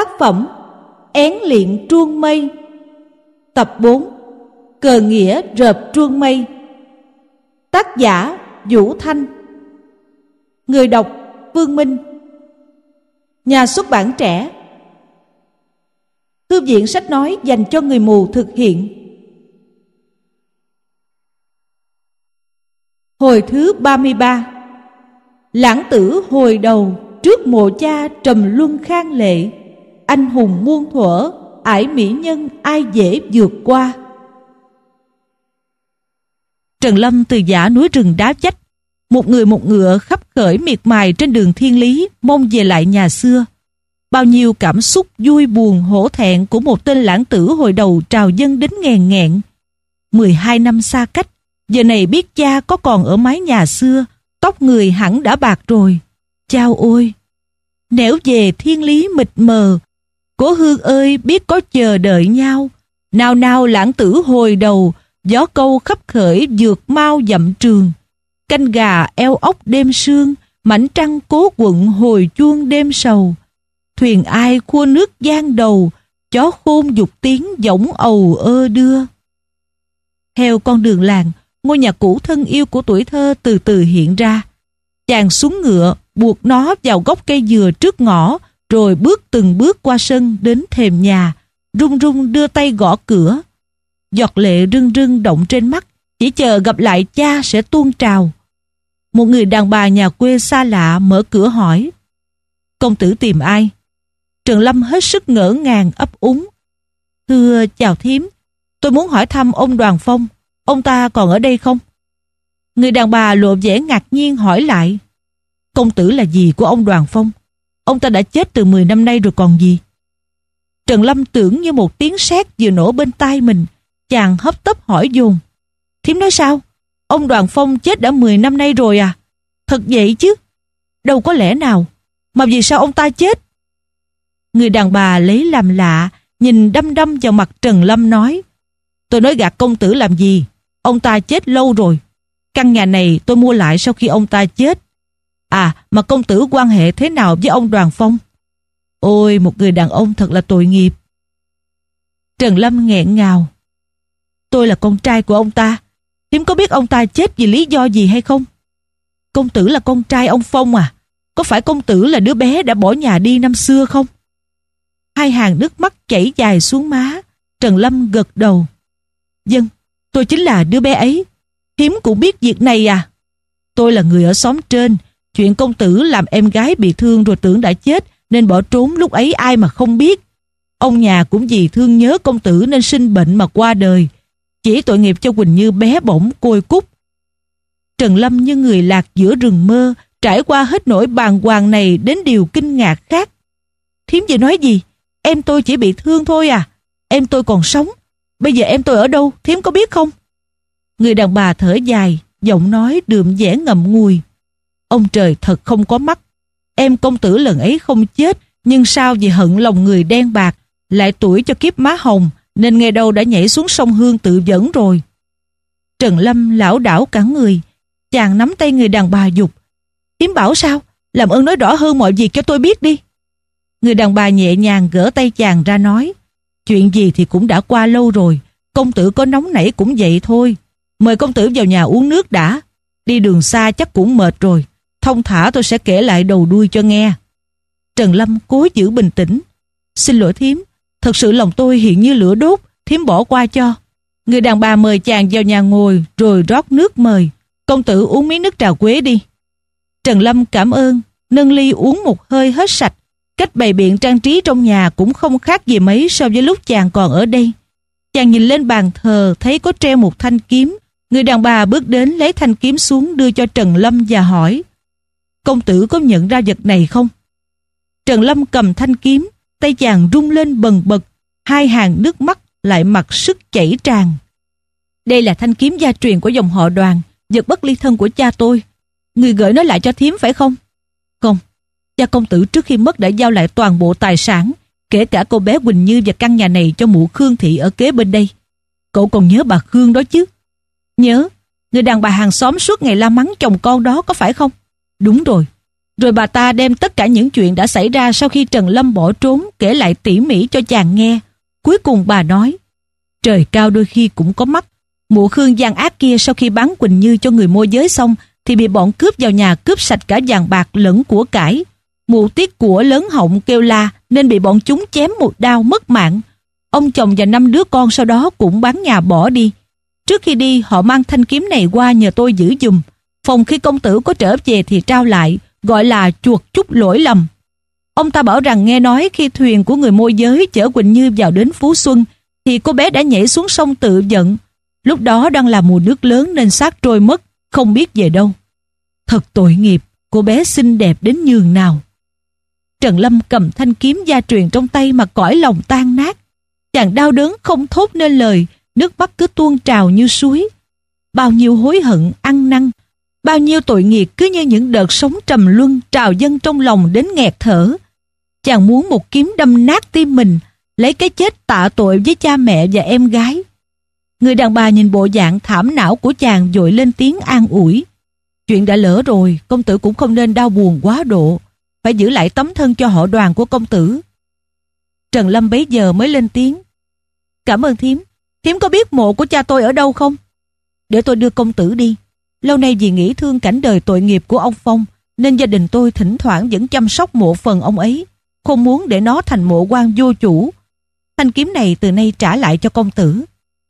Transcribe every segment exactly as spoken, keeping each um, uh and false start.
Tác phẩm Én liệng truông mây. Tập bốn. Cờ nghĩa rợp truông mây. Tác giả Vũ Thanh. Người đọc Vương Minh. Nhà xuất bản Trẻ. Thư viện sách nói dành cho người mù thực hiện. Hồi thứ ba mươi ba. Lãng tử hồi đầu trước mộ cha trầm luân khang lệ. Anh hùng muôn thuở, ải mỹ nhân ai dễ vượt qua. Trần Lâm từ dã núi rừng Đá Chách, một người một ngựa khắp khởi miệt mài trên đường thiên lý, mong về lại nhà xưa. Bao nhiêu cảm xúc vui buồn hổ thẹn của một tên lãng tử hồi đầu trào dâng đến nghẹn nghẹn. Mười hai năm xa cách, giờ này biết cha có còn ở mái nhà xưa, tóc người hẳn đã bạc rồi. Chao ôi! Nẻo về thiên lý mịt mờ, cố hương ơi biết có chờ đợi nhau. Nào nào lãng tử hồi đầu, gió câu khắp khởi vượt mau dặm trường. Canh gà eo ốc đêm sương, mảnh trăng cố quận hồi chuông đêm sầu. Thuyền ai khua nước giang đầu, chó khôn dục tiếng giọng ầu ơ đưa. Theo con đường làng, ngôi nhà cũ thân yêu của tuổi thơ từ từ hiện ra. Chàng xuống ngựa, buộc nó vào gốc cây dừa trước ngõ, rồi bước từng bước qua sân đến thềm nhà, run run đưa tay gõ cửa. Giọt lệ rưng rưng động trên mắt, chỉ chờ gặp lại cha sẽ tuôn trào. Một người đàn bà nhà quê xa lạ mở cửa hỏi: "Công tử tìm ai?" Trần Lâm hết sức ngỡ ngàng ấp úng: "Thưa chào thím, tôi muốn hỏi thăm ông Đoàn Phong, ông ta còn ở đây không?" Người đàn bà lộ vẻ ngạc nhiên hỏi lại: "Công tử là gì của ông Đoàn Phong? Ông ta đã chết từ mười năm nay rồi còn gì?" Trần Lâm tưởng như một tiếng sét vừa nổ bên tai mình, chàng hấp tấp hỏi dồn: "Thím nói sao? Ông Đoàn Phong chết đã mười năm nay rồi à? Thật vậy chứ? Đâu có lẽ nào? Mà vì sao ông ta chết?" Người đàn bà lấy làm lạ, nhìn đăm đăm vào mặt Trần Lâm nói: "Tôi nói gạt công tử làm gì? Ông ta chết lâu rồi. Căn nhà này tôi mua lại sau khi ông ta chết. À, mà công tử quan hệ thế nào với ông Đoàn Phong?" Ôi, một người đàn ông thật là tội nghiệp. Trần Lâm nghẹn ngào: "Tôi là con trai của ông ta. Thím có biết ông ta chết vì lý do gì hay không?" "Công tử là con trai ông Phong à? Có phải công tử là đứa bé đã bỏ nhà đi năm xưa không?" Hai hàng nước mắt chảy dài xuống má. Trần Lâm gật đầu: "Vâng, tôi chính là đứa bé ấy. Thím cũng biết việc này à?" "Tôi là người ở xóm trên. Chuyện công tử làm em gái bị thương rồi tưởng đã chết nên bỏ trốn, lúc ấy ai mà không biết. Ông nhà cũng vì thương nhớ công tử nên sinh bệnh mà qua đời. Chỉ tội nghiệp cho Quỳnh Như bé bỏng côi cút." Trần Lâm như người lạc giữa rừng mơ, trải qua hết nỗi bàng hoàng này đến điều kinh ngạc khác. "Thím vừa nói gì? Em tôi chỉ bị thương thôi à? Em tôi còn sống. Bây giờ em tôi ở đâu, thím có biết không?" Người đàn bà thở dài, giọng nói đượm vẻ ngậm ngùi: "Ông trời thật không có mắt. Em công tử lần ấy không chết, nhưng sao vì hận lòng người đen bạc, lại tuổi cho kiếp má hồng, nên nghe đâu đã nhảy xuống sông Hương tự vẫn rồi." Trần Lâm lảo đảo cả người, chàng nắm tay người đàn bà giục: "Thím bảo sao? Làm ơn nói rõ hơn mọi việc cho tôi biết đi." Người đàn bà nhẹ nhàng gỡ tay chàng ra nói: "Chuyện gì thì cũng đã qua lâu rồi, công tử có nóng nảy cũng vậy thôi. Mời công tử vào nhà uống nước đã. Đi đường xa chắc cũng mệt rồi, thông thả tôi sẽ kể lại đầu đuôi cho nghe." Trần Lâm cố giữ bình tĩnh: "Xin lỗi thím, thật sự lòng tôi hiện như lửa đốt, thím bỏ qua cho." Người đàn bà mời chàng vào nhà ngồi rồi rót nước mời: "Công tử uống miếng nước trà quế đi." Trần Lâm cảm ơn, nâng ly uống một hơi hết sạch. Cách bày biện trang trí trong nhà cũng không khác gì mấy so với lúc chàng còn ở đây. Chàng nhìn lên bàn thờ thấy có treo một thanh kiếm. Người đàn bà bước đến lấy thanh kiếm xuống đưa cho Trần Lâm và hỏi: "Công tử có nhận ra vật này không?" Trần Lâm cầm thanh kiếm, tay chàng rung lên bần bật, hai hàng nước mắt lại mặc sức chảy tràn. "Đây là thanh kiếm gia truyền của dòng họ Đoàn, vật bất ly thân của cha tôi. Người gửi nó lại cho thím phải không?" "Không, cha công tử trước khi mất đã giao lại toàn bộ tài sản, kể cả cô bé Quỳnh Như và căn nhà này cho mụ Khương thị ở kế bên đây. Cậu còn nhớ bà Khương đó chứ?" "Nhớ, người đàn bà hàng xóm suốt ngày la mắng chồng con đó có phải không?" "Đúng rồi, Rồi bà ta đem tất cả những chuyện đã xảy ra sau khi Trần Lâm bỏ trốn kể lại tỉ mỉ cho chàng nghe. Cuối cùng bà nói, trời cao đôi khi cũng có mắt. Mụ Khương gian ác kia sau khi bán Quỳnh Như cho người môi giới xong thì bị bọn cướp vào nhà cướp sạch cả vàng bạc lẫn của cải. Mụ tiếc của lớn họng kêu la nên bị bọn chúng chém một đao mất mạng. Ông chồng và năm đứa con sau đó cũng bán nhà bỏ đi. Trước khi đi họ mang thanh kiếm này qua nhờ tôi giữ giùm. Phòng khi công tử có trở về thì trao lại, gọi là chuộc chút lỗi lầm. Ông ta bảo rằng nghe nói khi thuyền của người môi giới chở Quỳnh Như vào đến Phú Xuân thì cô bé đã nhảy xuống sông tự vận. Lúc đó đang là mùa nước lớn nên xác trôi mất, không biết về đâu. Thật tội nghiệp, cô bé xinh đẹp đến nhường nào. Trần Lâm cầm thanh kiếm gia truyền trong tay mà cõi lòng tan nát. Chàng đau đớn không thốt nên lời, nước mắt cứ tuôn trào như suối. Bao nhiêu hối hận ăn năn, bao nhiêu tội nghiệp cứ như những đợt sóng trầm luân trào dâng trong lòng đến nghẹt thở. Chàng muốn một kiếm đâm nát tim mình, lấy cái chết tạ tội với cha mẹ và em gái. Người đàn bà nhìn bộ dạng thảm não của chàng vội lên tiếng an ủi. Chuyện đã lỡ rồi, công tử cũng không nên đau buồn quá độ, phải giữ lại tấm thân cho họ Đoàn của công tử. Trần Lâm bấy giờ mới lên tiếng. Cảm ơn thím, thím có biết mộ của cha tôi ở đâu không? Để tôi đưa công tử đi. Lâu nay vì nghĩ thương cảnh đời tội nghiệp của ông Phong nên gia đình tôi thỉnh thoảng vẫn chăm sóc mộ phần ông ấy, không muốn để nó thành mộ quan vô chủ. Thanh kiếm này từ nay trả lại cho công tử.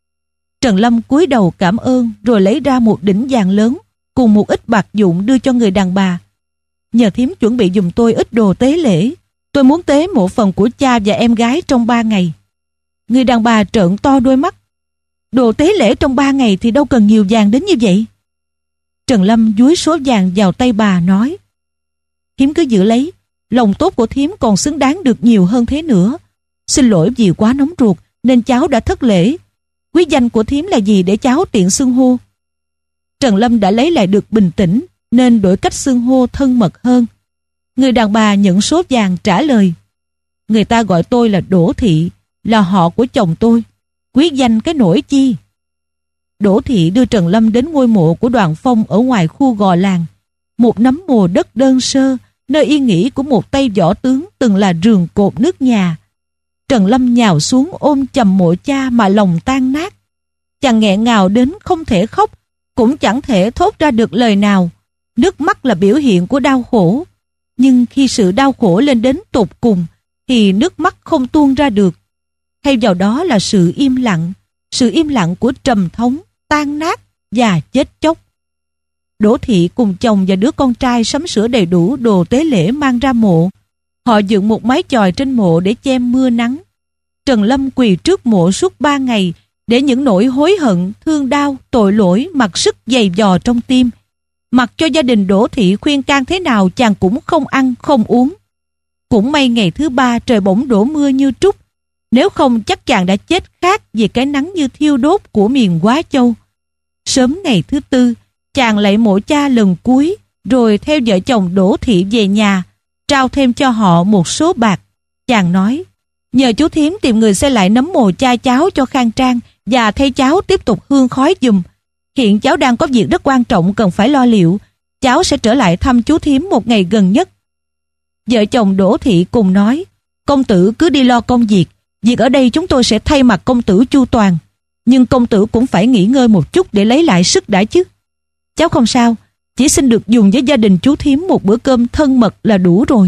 Trần Lâm cúi đầu cảm ơn rồi lấy ra một đỉnh vàng lớn cùng một ít bạc dụng đưa cho người đàn bà. Nhờ thím chuẩn bị giùm tôi ít đồ tế lễ. Tôi muốn tế mộ phần của cha và em gái trong ba ngày. Người đàn bà trợn to đôi mắt. Đồ tế lễ trong ba ngày thì đâu cần nhiều vàng đến như vậy. Trần Lâm dúi số vàng vào tay bà nói, thím cứ giữ lấy, lòng tốt của thím còn xứng đáng được nhiều hơn thế nữa. Xin lỗi vì quá nóng ruột nên cháu đã thất lễ. Quý danh của thím là gì để cháu tiện xưng hô? Trần Lâm đã lấy lại được bình tĩnh nên đổi cách xưng hô thân mật hơn. Người đàn bà nhận số vàng trả lời, người ta gọi tôi là Đỗ Thị, là họ của chồng tôi. Quý danh cái nổi chi? Đỗ Thị đưa Trần Lâm đến ngôi mộ của Đoàn Phong ở ngoài khu Gò Làng, một nắm mồ đất đơn sơ, nơi yên nghỉ của một tay võ tướng từng là rường cột nước nhà. Trần Lâm nhào xuống ôm chầm mộ cha mà lòng tan nát. Chàng nghẹn ngào đến không thể khóc, cũng chẳng thể thốt ra được lời nào. Nước mắt là biểu hiện của đau khổ, nhưng khi sự đau khổ lên đến tột cùng thì nước mắt không tuôn ra được. Thay vào đó là sự im lặng, sự im lặng của trầm thống, tan nát và chết chóc. Đỗ Thị cùng chồng và đứa con trai sắm sửa đầy đủ đồ tế lễ mang ra mộ. Họ dựng một mái chòi trên mộ để che mưa nắng. Trần Lâm quỳ trước mộ suốt ba ngày để những nỗi hối hận, thương đau, tội lỗi mặc sức dày vò trong tim. Mặc cho gia đình Đỗ Thị khuyên can thế nào chàng cũng không ăn không uống. Cũng may ngày thứ ba trời bỗng đổ mưa như trút, nếu không chắc chàng đã chết khát vì cái nắng như thiêu đốt của miền Quá Châu. Sớm ngày thứ tư, chàng lạy mộ cha lần cuối, rồi theo vợ chồng Đỗ Thị về nhà, trao thêm cho họ một số bạc. Chàng nói, nhờ chú thím tìm người xây lại nấm mồ cha cháu cho khang trang và thay cháu tiếp tục hương khói giùm. Hiện cháu đang có việc rất quan trọng cần phải lo liệu. Cháu sẽ trở lại thăm chú thím một ngày gần nhất. Vợ chồng Đỗ Thị cùng nói, công tử cứ đi lo công việc. Việc ở đây chúng tôi sẽ thay mặt công tử chu toàn. Nhưng công tử cũng phải nghỉ ngơi một chút để lấy lại sức đã chứ. Cháu không sao, chỉ xin được dùng với gia đình chú thím một bữa cơm thân mật là đủ rồi.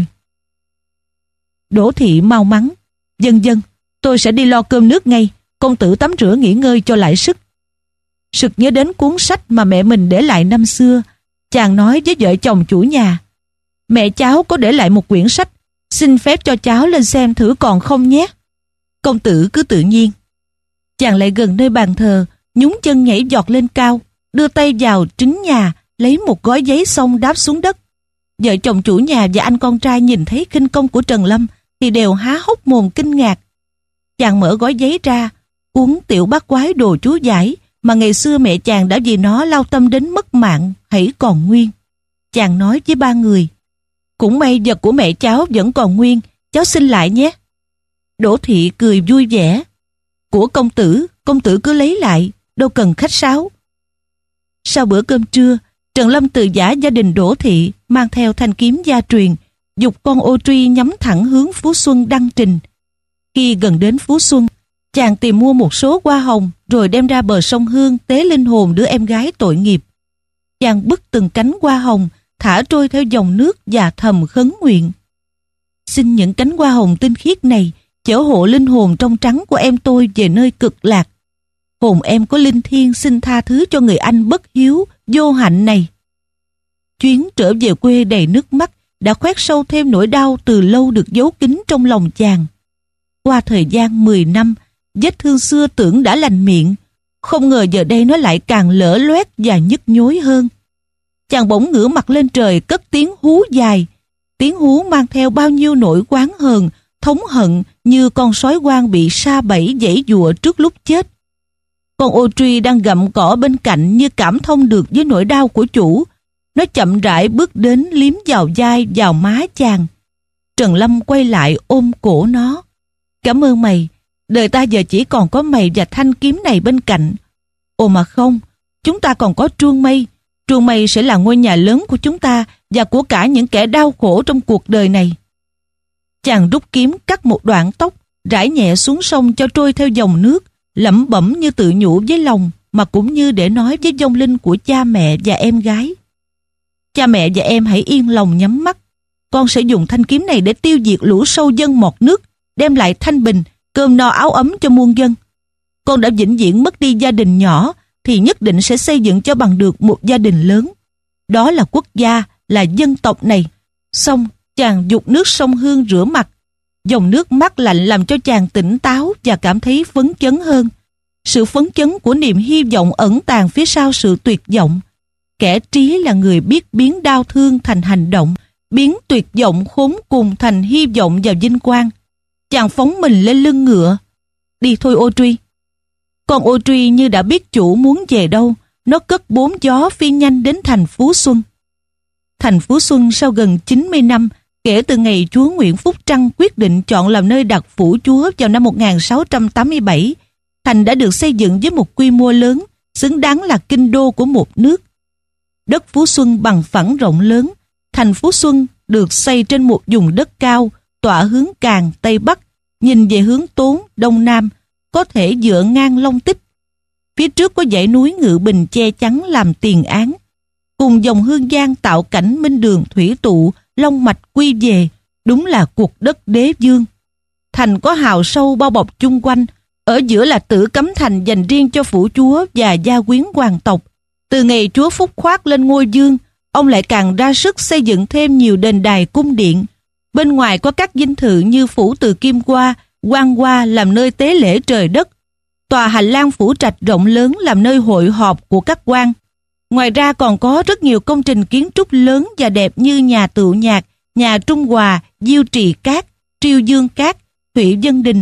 Đỗ Thị mau mắn, Dân dân, tôi sẽ đi lo cơm nước ngay. Công tử tắm rửa nghỉ ngơi cho lại sức. Sực nhớ đến cuốn sách mà mẹ mình để lại năm xưa. Chàng nói với vợ chồng chủ nhà, mẹ cháu có để lại một quyển sách, xin phép cho cháu lên xem thử còn không nhé. Công tử cứ tự nhiên. Chàng lại gần nơi bàn thờ, nhúng chân nhảy giọt lên cao, đưa tay vào trứng nhà, lấy một gói giấy xong đáp xuống đất. Vợ chồng chủ nhà và anh con trai nhìn thấy khinh công của Trần Lâm thì đều há hốc mồm kinh ngạc. Chàng mở gói giấy ra, cuốn tiểu bát quái đồ chú giải mà ngày xưa mẹ chàng đã vì nó lao tâm đến mất mạng hãy còn nguyên. Chàng nói với ba người, cũng may vật của mẹ cháu vẫn còn nguyên, cháu xin lại nhé. Đỗ Thị cười vui vẻ, của công tử, công tử cứ lấy lại, đâu cần khách sáo. Sau bữa cơm trưa, Trần Lâm từ giã gia đình Đỗ Thị, mang theo thanh kiếm gia truyền, giục con ô truy nhắm thẳng hướng Phú Xuân đăng trình. Khi gần đến Phú Xuân, chàng tìm mua một số hoa hồng rồi đem ra bờ sông Hương tế linh hồn đứa em gái tội nghiệp. Chàng bứt từng cánh hoa hồng, thả trôi theo dòng nước và thầm khấn nguyện: xin những cánh hoa hồng tinh khiết này chở hộ linh hồn trong trắng của em tôi về nơi cực lạc. Hồn em có linh thiêng xin tha thứ cho người anh bất hiếu, vô hạnh này. Chuyến trở về quê đầy nước mắt đã khoét sâu thêm nỗi đau từ lâu được giấu kín trong lòng chàng. Qua thời gian mười năm, vết thương xưa tưởng đã lành miệng, không ngờ giờ đây nó lại càng lở loét và nhức nhối hơn. Chàng bỗng ngửa mặt lên trời cất tiếng hú dài. Tiếng hú mang theo bao nhiêu nỗi oán hờn, thống hận như con sói hoang bị sa bẫy giãy giụa trước lúc chết. Con ô truy đang gặm cỏ bên cạnh như cảm thông được với nỗi đau của chủ. Nó chậm rãi bước đến liếm vào vai, vào má chàng. Trần Lâm quay lại ôm cổ nó. Cảm ơn mày, đời ta giờ chỉ còn có mày và thanh kiếm này bên cạnh. Ồ mà không, chúng ta còn có Truông Mây. Truông Mây sẽ là ngôi nhà lớn của chúng ta và của cả những kẻ đau khổ trong cuộc đời này. Chàng rút kiếm cắt một đoạn tóc, rải nhẹ xuống sông cho trôi theo dòng nước, lẩm bẩm như tự nhủ với lòng, mà cũng như để nói với vong linh của cha mẹ và em gái. Cha mẹ và em hãy yên lòng nhắm mắt. Con sẽ dùng thanh kiếm này để tiêu diệt lũ sâu dân mọt nước, đem lại thanh bình, cơm no áo ấm cho muôn dân. Con đã vĩnh viễn mất đi gia đình nhỏ, thì nhất định sẽ xây dựng cho bằng được một gia đình lớn. Đó là quốc gia, là dân tộc này. Xong, chàng giục nước sông Hương rửa mặt. Dòng nước mát lạnh làm cho chàng tỉnh táo và cảm thấy phấn chấn hơn. Sự phấn chấn của niềm hy vọng ẩn tàng phía sau sự tuyệt vọng. Kẻ trí là người biết biến đau thương thành hành động, biến tuyệt vọng khốn cùng thành hy vọng và vinh quang. Chàng phóng mình lên lưng ngựa. Đi thôi ô truy. Con ô truy như đã biết chủ muốn về đâu, nó cất bốn gió phi nhanh đến thành Phú Xuân. Thành Phú Xuân sau gần chín mươi năm kể từ ngày chúa Nguyễn Phúc Trăng quyết định chọn làm nơi đặt phủ chúa vào năm một nghìn sáu trăm tám mươi bảy, thành đã được xây dựng với một quy mô lớn, xứng đáng là kinh đô của một nước. Đất Phú Xuân bằng phẳng rộng lớn, thành Phú Xuân được xây trên một vùng đất cao, tọa hướng Càn, Tây Bắc, nhìn về hướng Tốn, Đông Nam, có thể dựa ngang Long Tích. Phía trước có dãy núi Ngự Bình che chắn làm tiền án, cùng dòng Hương Giang tạo cảnh minh đường thủy tụ, long mạch quy về, đúng là cuộc đất đế vương. Thành có hào sâu bao bọc chung quanh, ở giữa là Tử Cấm Thành dành riêng cho phủ chúa và gia quyến hoàng tộc. Từ ngày chúa Phúc Khoác lên ngôi vương, ông lại càng ra sức xây dựng thêm nhiều đền đài cung điện. Bên ngoài có các dinh thự như phủ Từ Kim Hoa, Quan Hoa làm nơi tế lễ trời đất, tòa hành lang phủ trạch rộng lớn làm nơi hội họp của các quan. Ngoài ra còn có rất nhiều công trình kiến trúc lớn và đẹp như nhà Tựu Nhạc, nhà Trung Hòa, Diêu Trì Cát, Triêu Dương Cát, Thủy Vân Đình,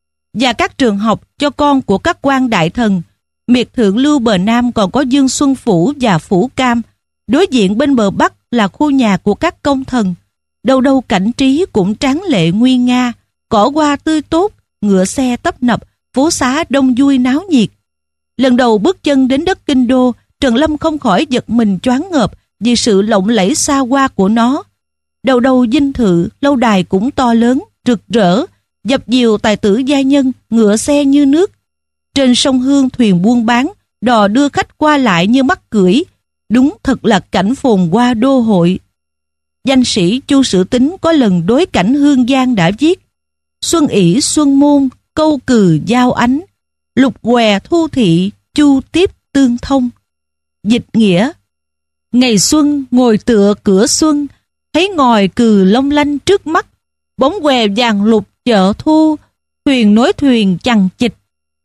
và các trường học cho con của các quan đại thần. Miệt thượng lưu bờ Nam còn có Dương Xuân Phủ và Phủ Cam. Đối diện bên bờ Bắc là khu nhà của các công thần. Đâu đâu cảnh trí cũng tráng lệ nguy nga, cỏ hoa tươi tốt, ngựa xe tấp nập, phố xá đông vui náo nhiệt. Lần đầu bước chân đến đất kinh đô, Trần Lâm không khỏi giật mình choáng ngợp vì sự lộng lẫy xa hoa của nó. Đầu đầu dinh thự, lâu đài cũng to lớn, rực rỡ, dập dìu tài tử gia nhân, ngựa xe như nước. Trên sông Hương thuyền buôn bán, đò đưa khách qua lại như mắc cưỡi. Đúng thật là cảnh phồn hoa đô hội. Danh sĩ Chu Sử Tín có lần đối cảnh Hương Giang đã viết: Xuân ỷ xuân môn, câu cừ giao ánh, lục què thu thị, chu tiếp tương thông. Dịch nghĩa: ngày xuân ngồi tựa cửa xuân, thấy ngòi cừ long lanh trước mắt, bóng què vàng lục chợ thu, thuyền nối thuyền chằng chịt.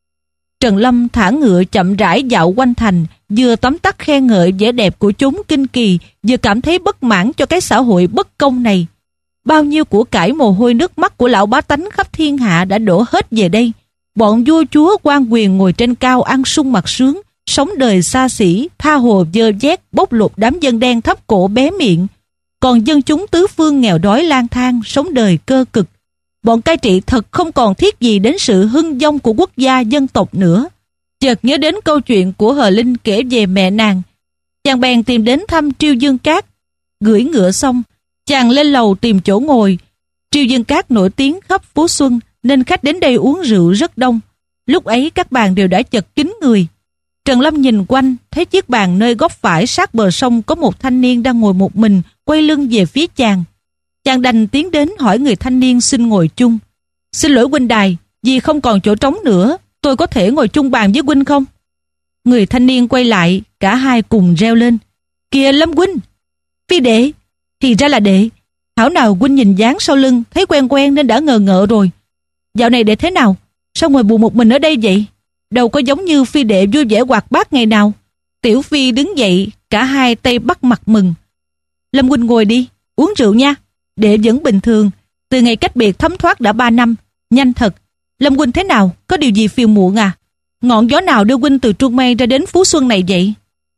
Trần Lâm thả ngựa chậm rãi dạo quanh thành, vừa tóm tắt khen ngợi vẻ đẹp của chốn kinh kỳ, vừa cảm thấy bất mãn cho cái xã hội bất công này. Bao nhiêu của cải mồ hôi nước mắt của lão bá tánh khắp thiên hạ đã đổ hết về đây. Bọn vua chúa quan quyền ngồi trên cao ăn sung mặc sướng, sống đời xa xỉ, tha hồ dơ vét, bóc lột đám dân đen thấp cổ bé miệng. Còn dân chúng tứ phương nghèo đói lang thang, sống đời cơ cực. Bọn cai trị thật không còn thiết gì đến sự hưng vong của quốc gia dân tộc nữa. Chợt nhớ đến câu chuyện của Hờ Linh kể về mẹ nàng. Chàng bèn tìm đến thăm Triêu Dương Cát. Gửi ngựa xong, chàng lên lầu tìm chỗ ngồi. Triêu Dương Cát nổi tiếng khắp phố Xuân nên khách đến đây uống rượu rất đông. Lúc ấy các bàn đều đã chật kín người. Trần Lâm nhìn quanh, thấy chiếc bàn nơi góc phải sát bờ sông có một thanh niên đang ngồi một mình, quay lưng về phía chàng. Chàng đành tiến đến hỏi người thanh niên xin ngồi chung. Xin lỗi huynh đài, vì không còn chỗ trống nữa, tôi có thể ngồi chung bàn với huynh không? Người thanh niên quay lại, cả hai cùng reo lên. Kìa Lâm huynh! Phi đệ! Thì ra là đệ. Thảo nào huynh nhìn dáng sau lưng, thấy quen quen nên đã ngờ ngợ rồi. Dạo này đệ thế nào? Sao ngồi buồn một mình ở đây vậy? Đâu có giống như phi đệ vui vẻ hoạt bát ngày nào. Tiểu Phi đứng dậy, cả hai tay bắt mặt mừng. Lâm huynh ngồi đi, uống rượu nha. Đệ vẫn bình thường, từ ngày cách biệt thấm thoát đã ba năm, nhanh thật. Lâm huynh thế nào, có điều gì phiền muộn à? Ngọn gió nào đưa huynh từ Trung Mây ra đến Phú Xuân này vậy?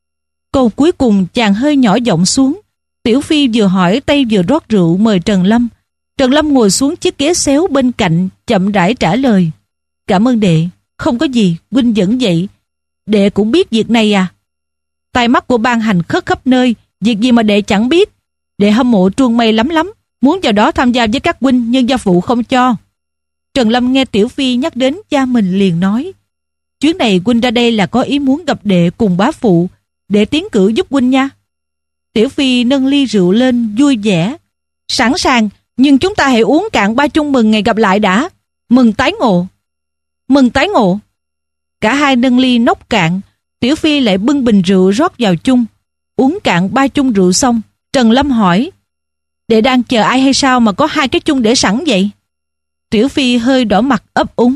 Câu cuối cùng chàng hơi nhỏ giọng xuống. Tiểu Phi vừa hỏi tay vừa rót rượu mời Trần Lâm. Trần Lâm ngồi xuống chiếc ghế xéo bên cạnh, chậm rãi trả lời. Cảm ơn đệ, không có gì, huynh dẫn dậy. Đệ cũng biết việc này à? Tai mắt của ban hành khất khắp nơi, việc gì mà đệ chẳng biết. Đệ hâm mộ Trung Mây lắm lắm, muốn vào đó tham gia với các huynh nhưng gia phụ không cho. Trần Lâm nghe Tiểu Phi nhắc đến cha mình liền nói. Chuyến này huynh ra đây là có ý muốn gặp đệ cùng bá phụ, đệ tiến cử giúp huynh nha. Tiểu Phi nâng ly rượu lên vui vẻ. Sẵn sàng, nhưng chúng ta hãy uống cạn ba chung mừng ngày gặp lại đã. Mừng tái ngộ. Mừng tái ngộ. Cả hai nâng ly nốc cạn. Tiểu Phi lại bưng bình rượu rót vào chung. Uống cạn ba chung rượu xong, Trần Lâm hỏi. Đệ đang chờ ai hay sao mà có hai cái chung để sẵn vậy? Tiểu Phi hơi đỏ mặt ấp úng.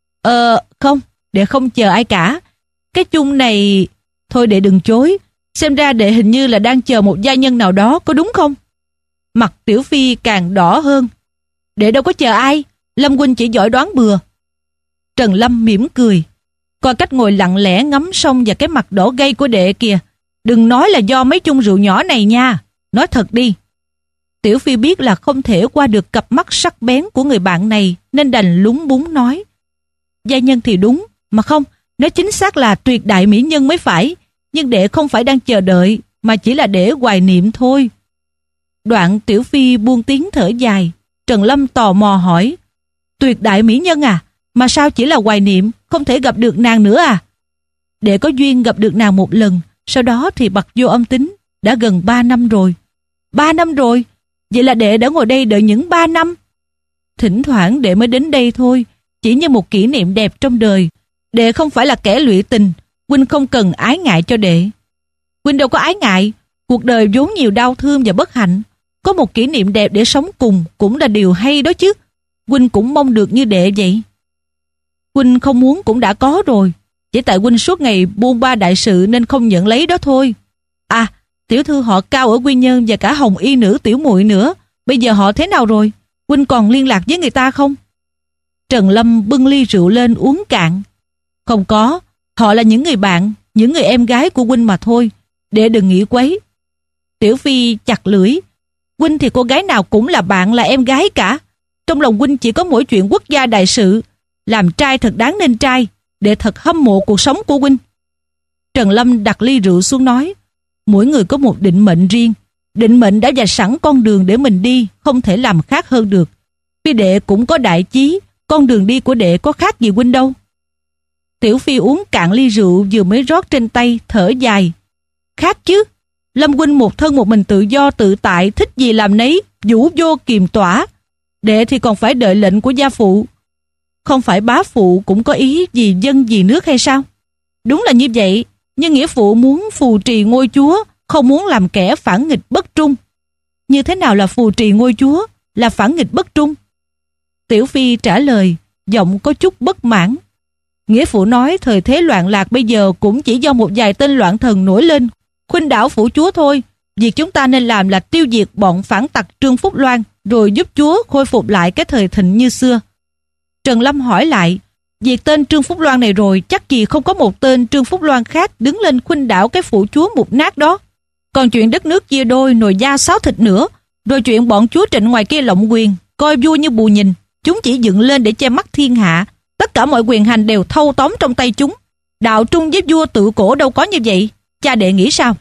Ờ không, đệ không chờ ai cả. Cái chung này... Thôi đệ đừng chối. Xem ra đệ hình như là đang chờ một gia nhân nào đó, có đúng không? Mặt Tiểu Phi càng đỏ hơn. Đệ đâu có chờ ai, Lâm huynh chỉ giỏi đoán bừa. Trần Lâm mỉm cười. Coi cách ngồi lặng lẽ ngắm sông và cái mặt đỏ gay của đệ kìa. Đừng nói là do mấy chung rượu nhỏ này nha. Nói thật đi. Tiểu Phi biết là không thể qua được cặp mắt sắc bén của người bạn này nên đành lúng búng nói. Gia nhân thì đúng, mà không, nói chính xác là tuyệt đại mỹ nhân mới phải. Nhưng đệ không phải đang chờ đợi, mà chỉ là để hoài niệm thôi. Đoạn Tiểu Phi buông tiếng thở dài. Trần Lâm tò mò hỏi. Tuyệt đại mỹ nhân à? Mà sao chỉ là hoài niệm, không thể gặp được nàng nữa à? Đệ có duyên gặp được nàng một lần, sau đó thì bật vô âm tính. Đã gần ba năm rồi. Ba năm rồi? Vậy là đệ đã ngồi đây đợi những ba năm? Thỉnh thoảng đệ mới đến đây thôi, chỉ như một kỷ niệm đẹp trong đời. Đệ không phải là kẻ lụy tình, huynh không cần ái ngại cho đệ. Huynh đâu có ái ngại, cuộc đời vốn nhiều đau thương và bất hạnh. Có một kỷ niệm đẹp để sống cùng cũng là điều hay đó chứ. Huynh cũng mong được như đệ vậy. Huynh không muốn cũng đã có rồi. Chỉ tại huynh suốt ngày buôn ba đại sự nên không nhận lấy đó thôi. À, tiểu thư họ Cao ở Quy Nhơn và cả hồng y nữ tiểu muội nữa, bây giờ họ thế nào rồi? Huynh còn liên lạc với người ta không? Trần Lâm bưng ly rượu lên uống cạn. Không có, họ là những người bạn, những người em gái của huynh mà thôi. Để đừng nghĩ quấy. Tiểu Phi chặt lưỡi. Huynh thì cô gái nào cũng là bạn, là em gái cả. Trong lòng huynh chỉ có mỗi chuyện quốc gia đại sự. Làm trai thật đáng nên trai. Để thật hâm mộ cuộc sống của huynh. Trần Lâm đặt ly rượu xuống nói. Mỗi người có một định mệnh riêng. Định mệnh đã vạch sẵn con đường để mình đi, không thể làm khác hơn được. Phi đệ cũng có đại chí, con đường đi của đệ có khác gì huynh đâu. Tiểu Phi uống cạn ly rượu vừa mới rót trên tay, thở dài. Khác chứ. Lâm huynh một thân một mình tự do tự tại, thích gì làm nấy, vũ vô kiềm tỏa. Đệ thì còn phải đợi lệnh của gia phụ. Không phải bá phụ cũng có ý vì dân vì nước hay sao? Đúng là như vậy, nhưng nghĩa phụ muốn phù trì ngôi chúa, không muốn làm kẻ phản nghịch bất trung. Như thế nào là phù trì ngôi chúa, là phản nghịch bất trung? Tiểu Phi trả lời, giọng có chút bất mãn. Nghĩa phụ nói thời thế loạn lạc bây giờ cũng chỉ do một vài tên loạn thần nổi lên, khuynh đảo phủ chúa thôi. Việc chúng ta nên làm là tiêu diệt bọn phản tặc Trương Phúc Loan, rồi giúp chúa khôi phục lại cái thời thịnh như xưa. Trần Lâm hỏi lại, diệt tên Trương Phúc Loan này rồi, chắc gì không có một tên Trương Phúc Loan khác đứng lên khuynh đảo cái phủ chúa mục nát đó. Còn chuyện đất nước chia đôi, nồi da xáo thịt nữa, rồi chuyện bọn chúa Trịnh ngoài kia lộng quyền, coi vua như bù nhìn, chúng chỉ dựng lên để che mắt thiên hạ. Tất cả mọi quyền hành đều thâu tóm trong tay chúng. Đạo trung với vua tự cổ đâu có như vậy. Cha đệ nghĩ sao?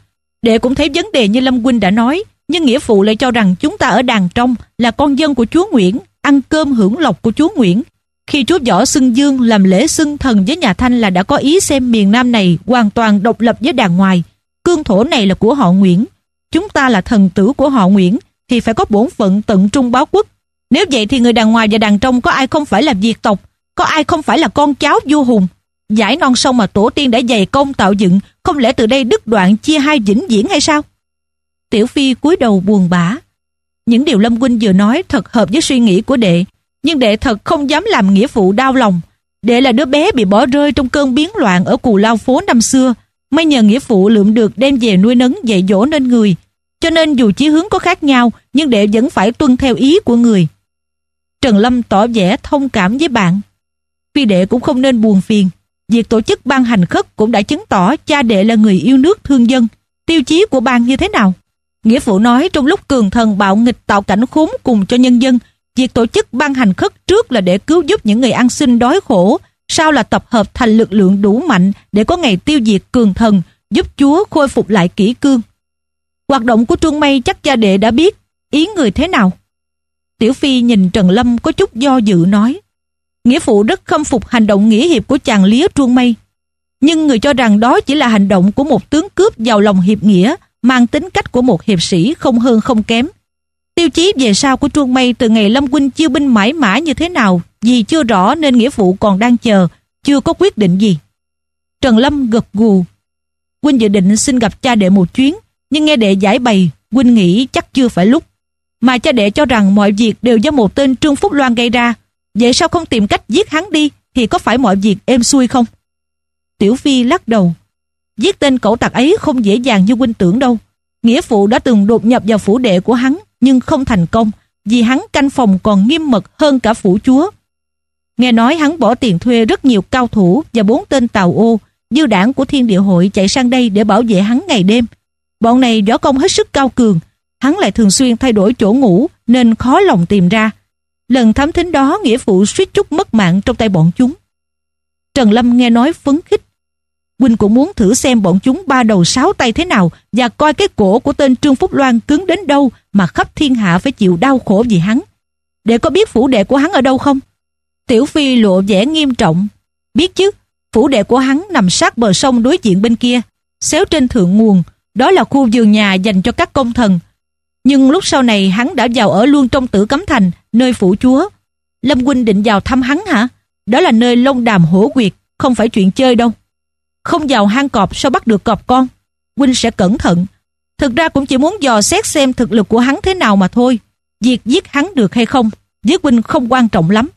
Đệ cũng thấy vấn đề như Lâm huynh đã nói, nhưng nghĩa phụ lại cho rằng chúng ta ở đàng trong là con dân của chúa Nguyễn, ăn cơm hưởng lộc của chúa Nguyễn. Khi chúa Võ xưng dương làm lễ xưng thần với nhà Thanh là đã có ý xem miền Nam này hoàn toàn độc lập với đàng ngoài. Cương thổ này là của họ Nguyễn, chúng ta là thần tử của họ Nguyễn thì phải có bổn phận tận trung báo quốc. Nếu vậy thì người đàng ngoài và đàng trong có ai không phải là Việt tộc, có ai không phải là con cháu vua hùng? Dải non sông mà tổ tiên đã dày công tạo dựng, không lẽ từ đây đứt đoạn chia hai vĩnh viễn hay sao? Tiểu Phi cúi đầu buồn bã. Những điều Lâm huynh vừa nói thật hợp với suy nghĩ của đệ, nhưng đệ thật không dám làm nghĩa phụ đau lòng. Đệ là đứa bé bị bỏ rơi trong cơn biến loạn ở Cù Lao phố năm xưa, may nhờ nghĩa phụ lượm được đem về nuôi nấng dạy dỗ nên người. Cho nên dù chí hướng có khác nhau, nhưng đệ vẫn phải tuân theo ý của người. Trần Lâm tỏ vẻ thông cảm với bạn. Phi đệ cũng không nên buồn phiền. Việc tổ chức ban hành khất cũng đã chứng tỏ cha đệ là người yêu nước thương dân. Tiêu chí của ban như thế nào? Nghĩa phụ nói trong lúc cường thần bạo nghịch tạo cảnh khốn cùng cho nhân dân, việc tổ chức ban hành khất trước là để cứu giúp những người ăn xin đói khổ, sau là tập hợp thành lực lượng đủ mạnh để có ngày tiêu diệt cường thần, giúp chúa khôi phục lại kỷ cương. Hoạt động của Trương Mây chắc cha đệ đã biết, ý người thế nào? Tiểu Phi nhìn Trần Lâm có chút do dự nói, nghĩa phụ rất khâm phục hành động nghĩa hiệp của chàng Lía Trương Mây, nhưng người cho rằng đó chỉ là hành động của một tướng cướp giàu lòng hiệp nghĩa, mang tính cách của một hiệp sĩ không hơn không kém. Tiêu chí về sau của Trương Mây từ ngày Lâm huynh chiêu binh mãi mã như thế nào vì chưa rõ, nên nghĩa phụ còn đang chờ, chưa có quyết định gì. Trần Lâm gật gù. Huynh dự định xin gặp cha đệ một chuyến, nhưng nghe đệ giải bày, huynh nghĩ chắc chưa phải lúc. Mà cha đệ cho rằng mọi việc đều do một tên Trương Phúc Loan gây ra, vậy sao không tìm cách giết hắn đi, thì có phải mọi việc êm xuôi không? Tiểu Phi lắc đầu. Giết tên cẩu tặc ấy không dễ dàng như huynh tưởng đâu. Nghĩa phụ đã từng đột nhập vào phủ đệ của hắn, nhưng không thành công, vì hắn canh phòng còn nghiêm mật hơn cả phủ chúa. Nghe nói hắn bỏ tiền thuê rất nhiều cao thủ và bốn tên tào ô, dư đảng của Thiên Địa Hội chạy sang đây để bảo vệ hắn ngày đêm. Bọn này võ công hết sức cao cường, hắn lại thường xuyên thay đổi chỗ ngủ nên khó lòng tìm ra. Lần thám thính đó nghĩa phụ suýt chút mất mạng trong tay bọn chúng. Trần Lâm nghe nói phấn khích. Huynh cũng muốn thử xem bọn chúng ba đầu sáu tay thế nào, và coi cái cổ của tên Trương Phúc Loan cứng đến đâu mà khắp thiên hạ phải chịu đau khổ vì hắn. Đệ có biết phủ đệ của hắn ở đâu không? Tiểu Phi lộ vẻ nghiêm trọng. Biết chứ, phủ đệ của hắn nằm sát bờ sông đối diện bên kia, xéo trên thượng nguồn. Đó là khu vườn nhà dành cho các công thần. Nhưng lúc sau này hắn đã vào ở luôn trong Tử Cấm Thành, nơi phủ chúa. Lâm huynh định vào thăm hắn hả? Đó là nơi Long Đàm hổ quyệt, không phải chuyện chơi đâu. Không vào hang cọp sao bắt được cọp con? Huynh sẽ cẩn thận. Thực ra cũng chỉ muốn dò xét xem thực lực của hắn thế nào mà thôi. Việc giết hắn được hay không, với huynh không quan trọng lắm.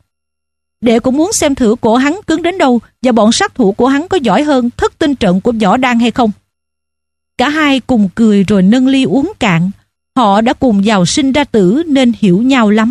Đệ cũng muốn xem thử cổ hắn cứng đến đâu, và bọn sát thủ của hắn có giỏi hơn thất tinh trận của Võ Đan hay không. Cả hai cùng cười rồi nâng ly uống cạn. Họ đã cùng vào sinh ra tử nên hiểu nhau lắm.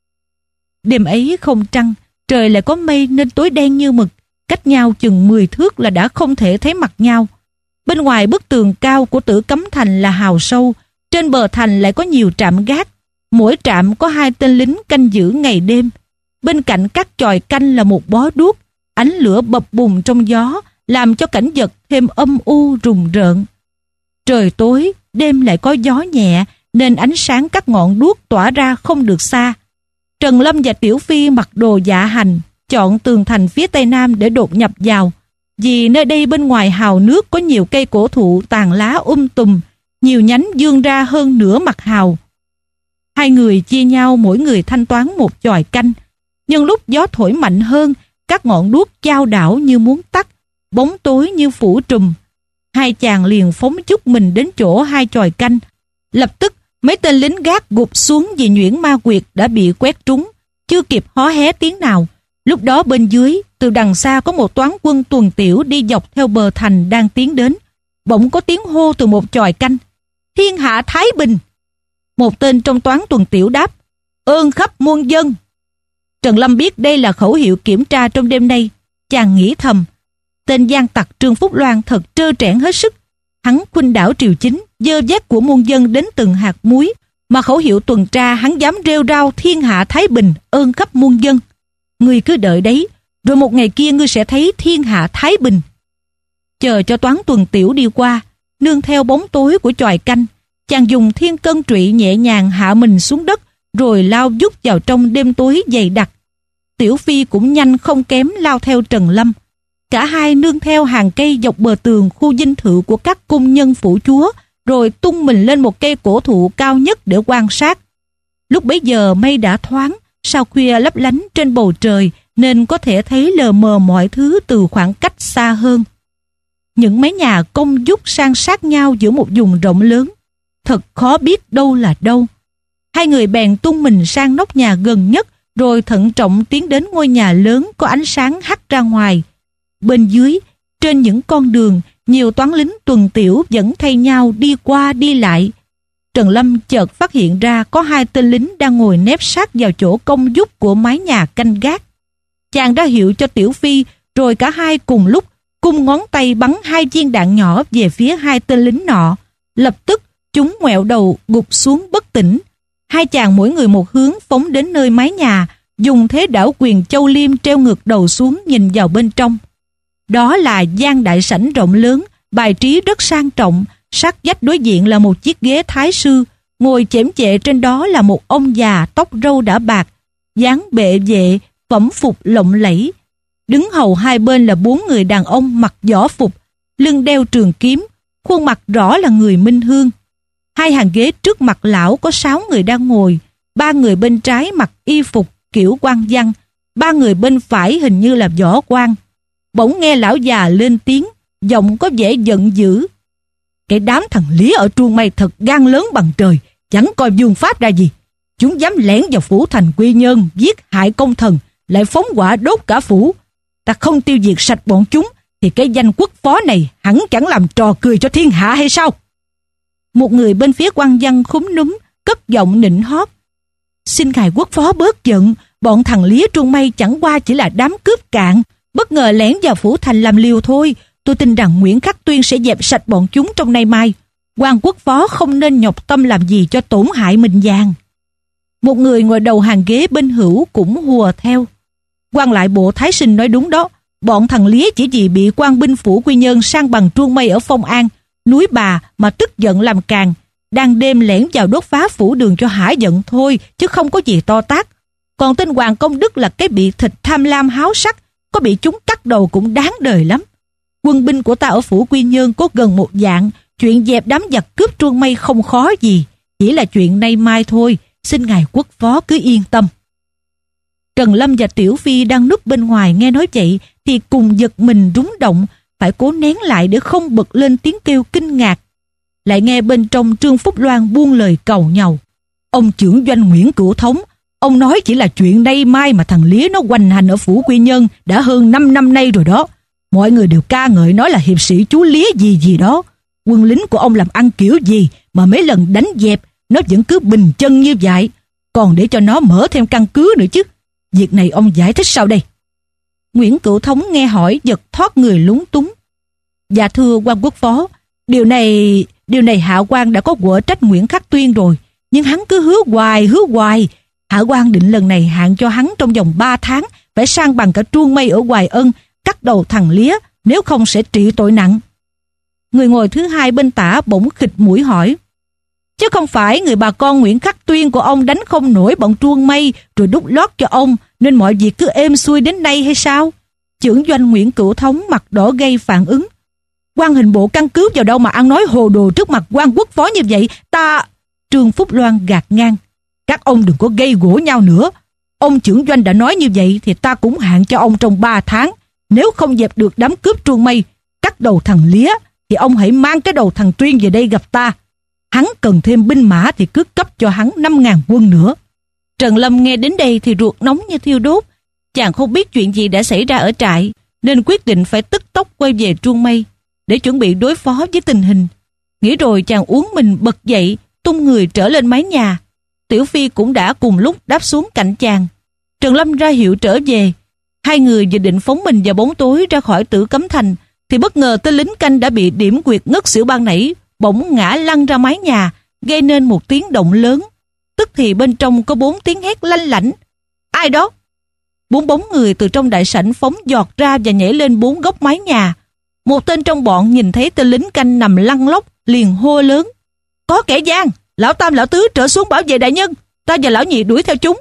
Đêm ấy không trăng, trời lại có mây nên tối đen như mực. Cách nhau chừng mười thước là đã không thể thấy mặt nhau. Bên ngoài bức tường cao của Tử Cấm Thành là hào sâu, trên bờ thành lại có nhiều trạm gác. Mỗi trạm có hai tên lính canh giữ ngày đêm. Bên cạnh các chòi canh là một bó đuốc, ánh lửa bập bùng trong gió, làm cho cảnh vật thêm âm u rùng rợn. Trời tối, đêm lại có gió nhẹ, nên ánh sáng các ngọn đuốc tỏa ra không được xa. Trần Lâm và Tiểu Phi mặc đồ dạ hành, chọn tường thành phía tây nam để đột nhập vào. Vì nơi đây bên ngoài hào nước có nhiều cây cổ thụ tàn lá um tùm, nhiều nhánh vươn ra hơn nửa mặt hào. Hai người chia nhau mỗi người thanh toán một chòi canh. Nhưng lúc gió thổi mạnh hơn, các ngọn đuốc chao đảo như muốn tắt, bóng tối như phủ trùm. Hai chàng liền phóng chút mình đến chỗ hai chòi canh. Lập tức mấy tên lính gác gục xuống vì nhuyễn ma quyệt đã bị quét trúng, chưa kịp hó hé tiếng nào. Lúc đó bên dưới, từ đằng xa có một toán quân tuần tiểu đi dọc theo bờ thành đang tiến đến. Bỗng có tiếng hô từ một chòi canh: "Thiên hạ thái bình!" Một tên trong toán tuần tiểu đáp: "Ơn khắp muôn dân!" Trần Lâm biết đây là khẩu hiệu kiểm tra trong đêm nay. Chàng nghĩ thầm, tên gian tặc Trương Phúc Loan thật trơ trẽn hết sức. Hắn khuynh đảo triều chính, dơ vét của muôn dân đến từng hạt muối, mà khẩu hiệu tuần tra hắn dám rêu rao thiên hạ thái bình, ơn khắp muôn dân. Ngươi cứ đợi đấy, rồi một ngày kia ngươi sẽ thấy thiên hạ thái bình. Chờ cho toán tuần tiểu đi qua, nương theo bóng tối của chòi canh, chàng dùng thiên cân trụy nhẹ nhàng hạ mình xuống đất, rồi lao vút vào trong đêm tối dày đặc. Tiểu Phi cũng nhanh không kém lao theo Trần Lâm. Cả hai nương theo hàng cây dọc bờ tường khu dinh thự của các cung nhân phủ chúa, rồi tung mình lên một cây cổ thụ cao nhất để quan sát. Lúc bấy giờ mây đã thoáng, sao khuya lấp lánh trên bầu trời, nên có thể thấy lờ mờ mọi thứ từ khoảng cách xa hơn. Những mái nhà cong vút san sát nhau giữa một vùng rộng lớn, thật khó biết đâu là đâu. Hai người bèn tung mình sang nóc nhà gần nhất, rồi thận trọng tiến đến ngôi nhà lớn có ánh sáng hắt ra ngoài. Bên dưới, trên những con đường, nhiều toán lính tuần tiểu vẫn thay nhau đi qua đi lại. Trần Lâm chợt phát hiện ra có hai tên lính đang ngồi nép sát vào chỗ cong vút của mái nhà canh gác. Chàng ra hiệu cho Tiểu Phi, rồi cả hai cùng lúc cung ngón tay bắn hai viên đạn nhỏ về phía hai tên lính nọ. Lập tức chúng ngoẹo đầu gục xuống bất tỉnh. Hai chàng mỗi người một hướng phóng đến nơi mái nhà, dùng thế đảo quyền châu liêm treo ngược đầu xuống nhìn vào bên trong. Đó là gian đại sảnh rộng lớn, bài trí rất sang trọng. Sát vách đối diện là một chiếc ghế thái sư, ngồi chễm chệ trên đó là một ông già tóc râu đã bạc, dáng bệ vệ, phẩm phục lộng lẫy. Đứng hầu hai bên là bốn người đàn ông mặc võ phục, lưng đeo trường kiếm, khuôn mặt rõ là người Minh Hương. Hai hàng ghế trước mặt lão có sáu người đang ngồi, ba người bên trái mặc y phục kiểu quan văn, ba người bên phải hình như là võ quan. Bỗng nghe lão già lên tiếng, giọng có vẻ giận dữ. Cái đám thằng Lý ở Truông Mây thật gan lớn bằng trời, chẳng coi vương pháp ra gì. Chúng dám lẻn vào phủ thành Quy Nhơn, giết hại công thần, lại phóng hỏa đốt cả phủ. Ta không tiêu diệt sạch bọn chúng, thì cái danh quốc phó này hẳn chẳng làm trò cười cho thiên hạ hay sao? Một người bên phía quan văn khúm núm, cất giọng nịnh hót. Xin ngài quốc phó bớt giận, bọn thằng Lý Truông Mây chẳng qua chỉ là đám cướp cạn, bất ngờ lẻn vào phủ thành làm liều thôi. Tôi tin rằng Nguyễn Khắc Tuyên sẽ dẹp sạch bọn chúng trong nay mai. Quan quốc phó không nên nhọc tâm làm gì cho tổn hại mình vàng. Một người ngồi đầu hàng ghế bên hữu cũng hùa theo. Quan lại bộ Thái Sinh nói đúng đó. Bọn thằng Lý chỉ vì bị quan binh phủ Quy Nhơn sang bằng Truông Mây ở Phong An, núi Bà mà tức giận làm càng, đang đêm lẻn vào đốt phá phủ đường cho hả giận thôi, chứ không có gì to tát. Còn tên Hoàng Công Đức là cái bị thịt tham lam háo sắc, có bị chúng cắt đầu cũng đáng đời lắm. Quân binh của ta ở phủ Quy Nhơn có gần một vạn, chuyện dẹp đám giặc cướp Truông Mây không khó gì, chỉ là chuyện nay mai thôi, xin ngài quốc phó cứ yên tâm. Trần Lâm và Tiểu Phi đang núp bên ngoài nghe nói vậy thì cùng giật mình rúng động, phải cố nén lại để không bật lên tiếng kêu kinh ngạc. Lại nghe bên trong Trương Phúc Loan buông lời cầu nhàu. Ông trưởng doanh Nguyễn Cửu Thống, ông nói chỉ là chuyện nay mai mà thằng Lý nó hoành hành ở phủ Quy Nhơn đã hơn năm năm nay rồi đó. Mọi người đều ca ngợi nói là hiệp sĩ chú Lý gì gì đó. Quân lính của ông làm ăn kiểu gì mà mấy lần đánh dẹp nó vẫn cứ bình chân như vậy, còn để cho nó mở thêm căn cứ nữa chứ. Việc này ông giải thích sao đây? Nguyễn Cửu Thống nghe hỏi giật thoát người lúng túng. Dạ thưa quan quốc phó, điều này điều này hạ quan đã có quở trách Nguyễn Khắc Tuyên rồi, nhưng hắn cứ hứa hoài hứa hoài. Hạ quan định lần này hạn cho hắn trong vòng ba tháng phải sang bằng cả Truông Mây ở Hoài Ân, cắt đầu thằng Lía, nếu không sẽ trị tội nặng. Người ngồi thứ hai bên tả bỗng khịt mũi hỏi. Chứ không phải người bà con Nguyễn Khắc Tuyên của ông đánh không nổi bọn Truông Mây rồi đút lót cho ông, nên mọi việc cứ êm xuôi đến nay hay sao? Chưởng doanh Nguyễn Cửu Thống mặt đỏ gay phản ứng. Quan hình bộ căn cứ vào đâu mà ăn nói hồ đồ trước mặt quan quốc phó như vậy? Ta... Trương Phúc Loan gạt ngang. Các ông đừng có gây gổ nhau nữa. Ông chưởng doanh đã nói như vậy thì ta cũng hạn cho ông trong ba tháng. Nếu không dẹp được đám cướp Truông Mây, cắt đầu thằng Lía, thì ông hãy mang cái đầu thằng Tuyên về đây gặp ta. Hắn cần thêm binh mã thì cứ cấp cho hắn năm ngàn quân nữa. Trần Lâm nghe đến đây thì ruột nóng như thiêu đốt. Chàng không biết chuyện gì đã xảy ra ở trại, nên quyết định phải tức tốc quay về Truông Mây để chuẩn bị đối phó với tình hình. Nghĩ rồi chàng uống mình bật dậy, tung người trở lên mái nhà. Tiểu Phi cũng đã cùng lúc đáp xuống cạnh chàng. Trần Lâm ra hiệu trở về. Hai người vừa định phóng mình vào bóng tối ra khỏi Tử Cấm Thành, thì bất ngờ tên lính canh đã bị điểm quyệt ngất xỉu ban nãy, bỗng ngã lăn ra mái nhà, gây nên một tiếng động lớn. Tức thì bên trong có bốn tiếng hét lanh lảnh. Ai đó? Bốn bóng người từ trong đại sảnh phóng giọt ra và nhảy lên bốn góc mái nhà. Một tên trong bọn nhìn thấy tên lính canh nằm lăn lóc, liền hô lớn: "Có kẻ gian! Lão Tam lão Tứ trở xuống bảo vệ đại nhân, ta và lão Nhị đuổi theo chúng."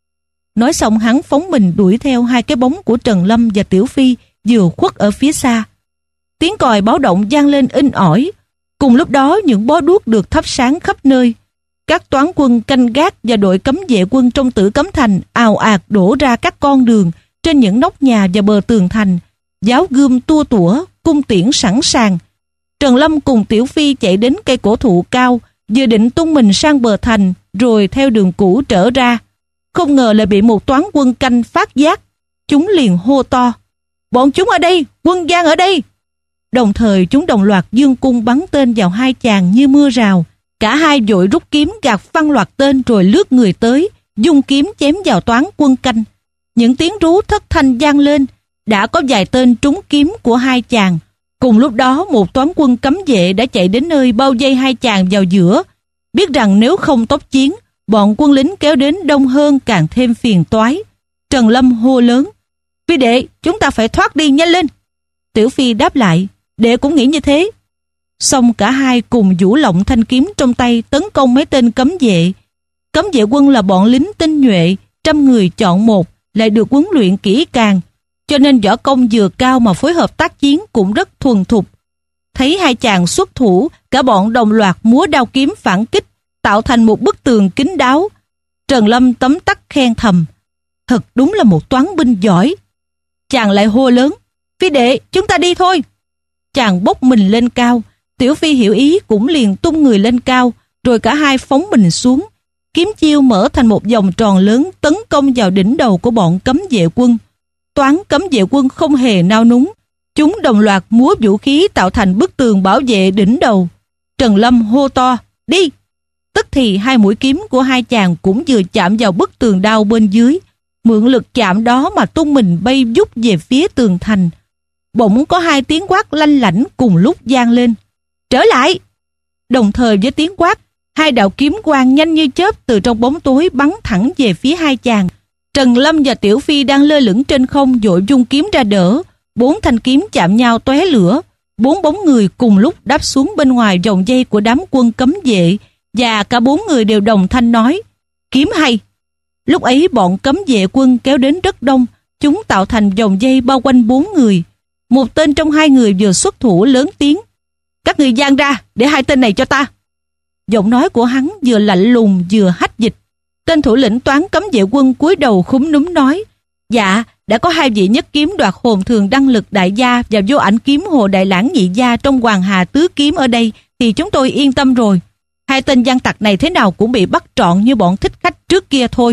Nói xong hắn phóng mình đuổi theo hai cái bóng của Trần Lâm và Tiểu Phi vừa khuất ở phía xa. Tiếng còi báo động vang lên inh ỏi. Cùng lúc đó những bó đuốc được thắp sáng khắp nơi. Các toán quân canh gác và đội cấm vệ quân trong Tử Cấm Thành ào ạt đổ ra các con đường, trên những nóc nhà và bờ tường thành. Giáo gươm tua tủa, cung tiễn sẵn sàng. Trần Lâm cùng Tiểu Phi chạy đến cây cổ thụ cao, vừa định tung mình sang bờ thành rồi theo đường cũ trở ra. Không ngờ lại bị một toán quân canh phát giác. Chúng liền hô to: "Bọn chúng ở đây, quân gian ở đây!" Đồng thời chúng đồng loạt dương cung bắn tên vào hai chàng như mưa rào. Cả hai vội rút kiếm gạt phăng loạt tên rồi lướt người tới, dung kiếm chém vào toán quân canh. Những tiếng rú thất thanh vang lên, đã có vài tên trúng kiếm của hai chàng. Cùng lúc đó một toán quân cấm vệ đã chạy đến nơi bao vây hai chàng vào giữa, biết rằng nếu không tốc chiến, bọn quân lính kéo đến đông hơn càng thêm phiền toái. Trần Lâm hô lớn: "Phi đệ, chúng ta phải thoát đi, nhanh lên!" Tiểu Phi đáp lại: "Đệ cũng nghĩ như thế." Xong cả hai cùng vũ lộng thanh kiếm trong tay tấn công mấy tên cấm vệ. Cấm vệ quân là bọn lính tinh nhuệ, trăm người chọn một, lại được huấn luyện kỹ càng, cho nên võ công vừa cao mà phối hợp tác chiến cũng rất thuần thục. Thấy hai chàng xuất thủ, cả bọn đồng loạt múa đao kiếm phản kích, tạo thành một bức tường kín đáo. Trần Lâm tấm tắc khen thầm: "Thật đúng là một toán binh giỏi." Chàng lại hô lớn: "Phi đệ, chúng ta đi thôi." Chàng bốc mình lên cao. Tiểu Phi hiểu ý cũng liền tung người lên cao, rồi cả hai phóng mình xuống. Kiếm chiêu mở thành một vòng tròn lớn tấn công vào đỉnh đầu của bọn cấm vệ quân. Toán cấm vệ quân không hề nao núng, chúng đồng loạt múa vũ khí tạo thành bức tường bảo vệ đỉnh đầu. Trần Lâm hô to: "Đi!" Tức thì hai mũi kiếm của hai chàng cũng vừa chạm vào bức tường đao bên dưới, mượn lực chạm đó mà tung mình bay vút về phía tường thành. Bỗng có hai tiếng quát lanh lảnh cùng lúc vang lên: "Trở lại!" Đồng thời với tiếng quát, hai đạo kiếm quang nhanh như chớp từ trong bóng tối bắn thẳng về phía hai chàng. Trần Lâm và Tiểu Phi đang lơ lửng trên không vội vung kiếm ra đỡ. Bốn thanh kiếm chạm nhau tóe lửa. Bốn bóng người cùng lúc đáp xuống bên ngoài vòng dây của đám quân cấm vệ, và cả bốn người đều đồng thanh nói: "Kiếm hay!" Lúc ấy bọn cấm vệ quân kéo đến rất đông, chúng tạo thành vòng dây bao quanh bốn người. Một tên trong hai người vừa xuất thủ lớn tiếng: "Các người giang ra, để hai tên này cho ta." Giọng nói của hắn vừa lạnh lùng vừa hách dịch. Tên thủ lĩnh toán cấm vệ quân cúi đầu khúm núm nói: "Dạ, đã có hai vị nhất kiếm đoạt hồn thường đăng lực đại gia và vô ảnh kiếm hồ đại lãng nhị gia trong Hoàng Hà tứ kiếm ở đây thì chúng tôi yên tâm rồi. Hai tên gian tặc này thế nào cũng bị bắt trọn như bọn thích khách trước kia thôi."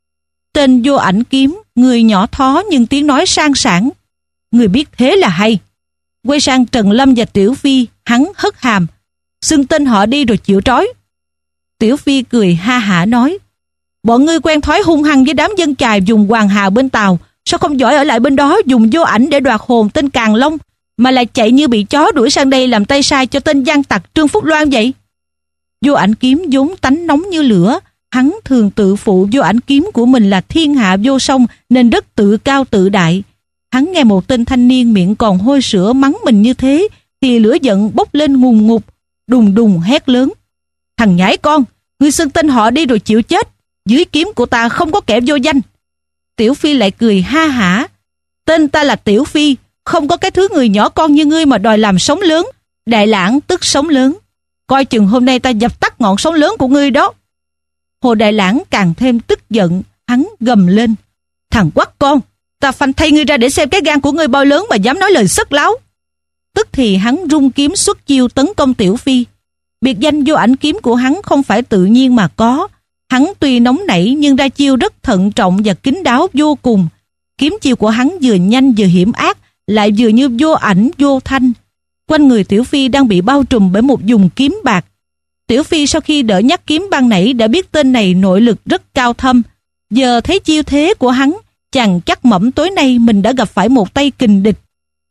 Tên vô ảnh kiếm, người nhỏ thó nhưng tiếng nói sang sảng: "Người biết thế là hay." Quay sang Trần Lâm và Tiểu Phi, hắn hất hàm: "Xưng tên họ đi rồi chịu trói." Tiểu Phi cười ha hả nói: "Bọn ngươi quen thói hung hăng với đám dân chài dùng Hoàng Hà bên Tàu, sao không giỏi ở lại bên đó dùng vô ảnh để đoạt hồn tên Càn Long, mà lại chạy như bị chó đuổi sang đây làm tay sai cho tên gian tặc Trương Phúc Loan vậy?" Vô ảnh kiếm vốn tánh nóng như lửa, hắn thường tự phụ vô ảnh kiếm của mình là thiên hạ vô song nên rất tự cao tự đại. Hắn nghe một tên thanh niên miệng còn hôi sữa mắng mình như thế thì lửa giận bốc lên ngùn ngụt, đùng đùng hét lớn: "Thằng nhãi con, ngươi xưng tên họ đi rồi chịu chết, dưới kiếm của ta không có kẻ vô danh." Tiểu Phi lại cười ha hả: "Tên ta là Tiểu Phi, không có cái thứ người nhỏ con như ngươi mà đòi làm sóng lớn. Đại lãng tức sóng lớn, coi chừng hôm nay ta dập tắt ngọn sóng lớn của ngươi đó." Hồ Đại Lãng càng thêm tức giận, hắn gầm lên: "Thằng quắc con, ta phanh thay ngươi ra để xem cái gan của ngươi bao lớn mà dám nói lời sất láo." Tức thì hắn rung kiếm xuất chiêu tấn công Tiểu Phi. Biệt danh vô ảnh kiếm của hắn không phải tự nhiên mà có. Hắn tuy nóng nảy nhưng ra chiêu rất thận trọng và kín đáo vô cùng. Kiếm chiêu của hắn vừa nhanh vừa hiểm ác, lại vừa như vô ảnh vô thanh. Quanh người Tiểu Phi đang bị bao trùm bởi một vùng kiếm bạc. Tiểu Phi sau khi đỡ nhát kiếm ban nãy đã biết tên này nội lực rất cao thâm. Giờ thấy chiêu thế của hắn, chàng chắc mẩm tối nay mình đã gặp phải một tay kình địch.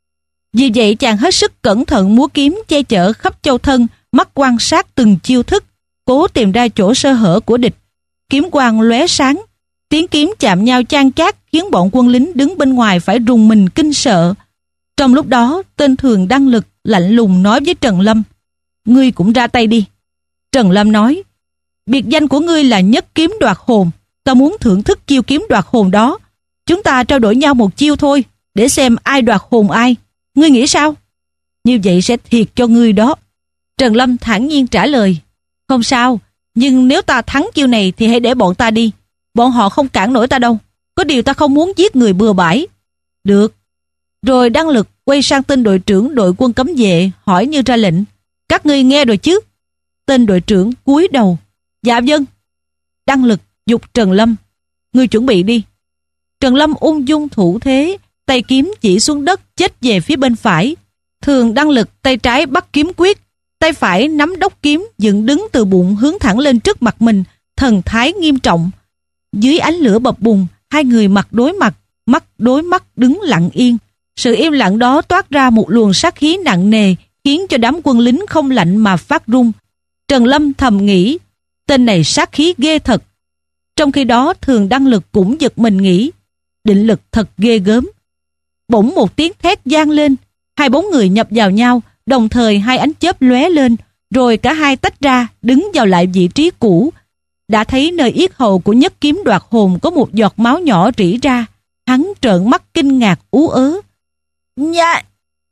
Vì vậy chàng hết sức cẩn thận múa kiếm che chở khắp châu thân, mắt quan sát từng chiêu thức, cố tìm ra chỗ sơ hở của địch. Kiếm quang lóe sáng, tiếng kiếm chạm nhau chan chát khiến bọn quân lính đứng bên ngoài phải rùng mình kinh sợ. Trong lúc đó, tên Thường Đăng Lực lạnh lùng nói với Trần Lâm: "Ngươi cũng ra tay đi." Trần Lâm nói: "Biệt danh của ngươi là Nhất Kiếm Đoạt Hồn, ta muốn thưởng thức chiêu kiếm đoạt hồn đó. Chúng ta trao đổi nhau một chiêu thôi, để xem ai đoạt hồn ai. Ngươi nghĩ sao?" "Như vậy sẽ thiệt cho ngươi đó." Trần Lâm thản nhiên trả lời: "Không sao, nhưng nếu ta thắng chiêu này thì hãy để bọn ta đi. Bọn họ không cản nổi ta đâu. Có điều ta không muốn giết người bừa bãi." "Được." Rồi Đăng Lực quay sang tên đội trưởng đội quân cấm vệ, hỏi như ra lệnh: "Các ngươi nghe rồi chứ?" Tên đội trưởng cúi đầu: "Dạ vâng." Đăng Lực giục Trần Lâm: "Ngươi chuẩn bị đi." Trần Lâm ung dung thủ thế, tay kiếm chỉ xuống đất, chếch về phía bên phải. Thường Đăng Lực tay trái bắt kiếm quyết, tay phải nắm đốc kiếm dựng đứng từ bụng hướng thẳng lên trước mặt mình, thần thái nghiêm trọng. Dưới ánh lửa bập bùng, hai người mặt đối mặt, mắt đối mắt đứng lặng yên. Sự im lặng đó toát ra một luồng sát khí nặng nề, khiến cho đám quân lính không lạnh mà phát run. Trần Lâm thầm nghĩ, tên này sát khí ghê thật. Trong khi đó, Thường Đăng Lực cũng giật mình nghĩ, định lực thật ghê gớm. Bỗng một tiếng thét vang lên, hai bóng người nhập vào nhau, đồng thời hai ánh chớp lóe lên, rồi cả hai tách ra, đứng vào lại vị trí cũ. Đã thấy nơi yết hầu của Nhất Kiếm Đoạt Hồn có một giọt máu nhỏ rỉ ra. Hắn trợn mắt kinh ngạc ú ớ: "Nha!"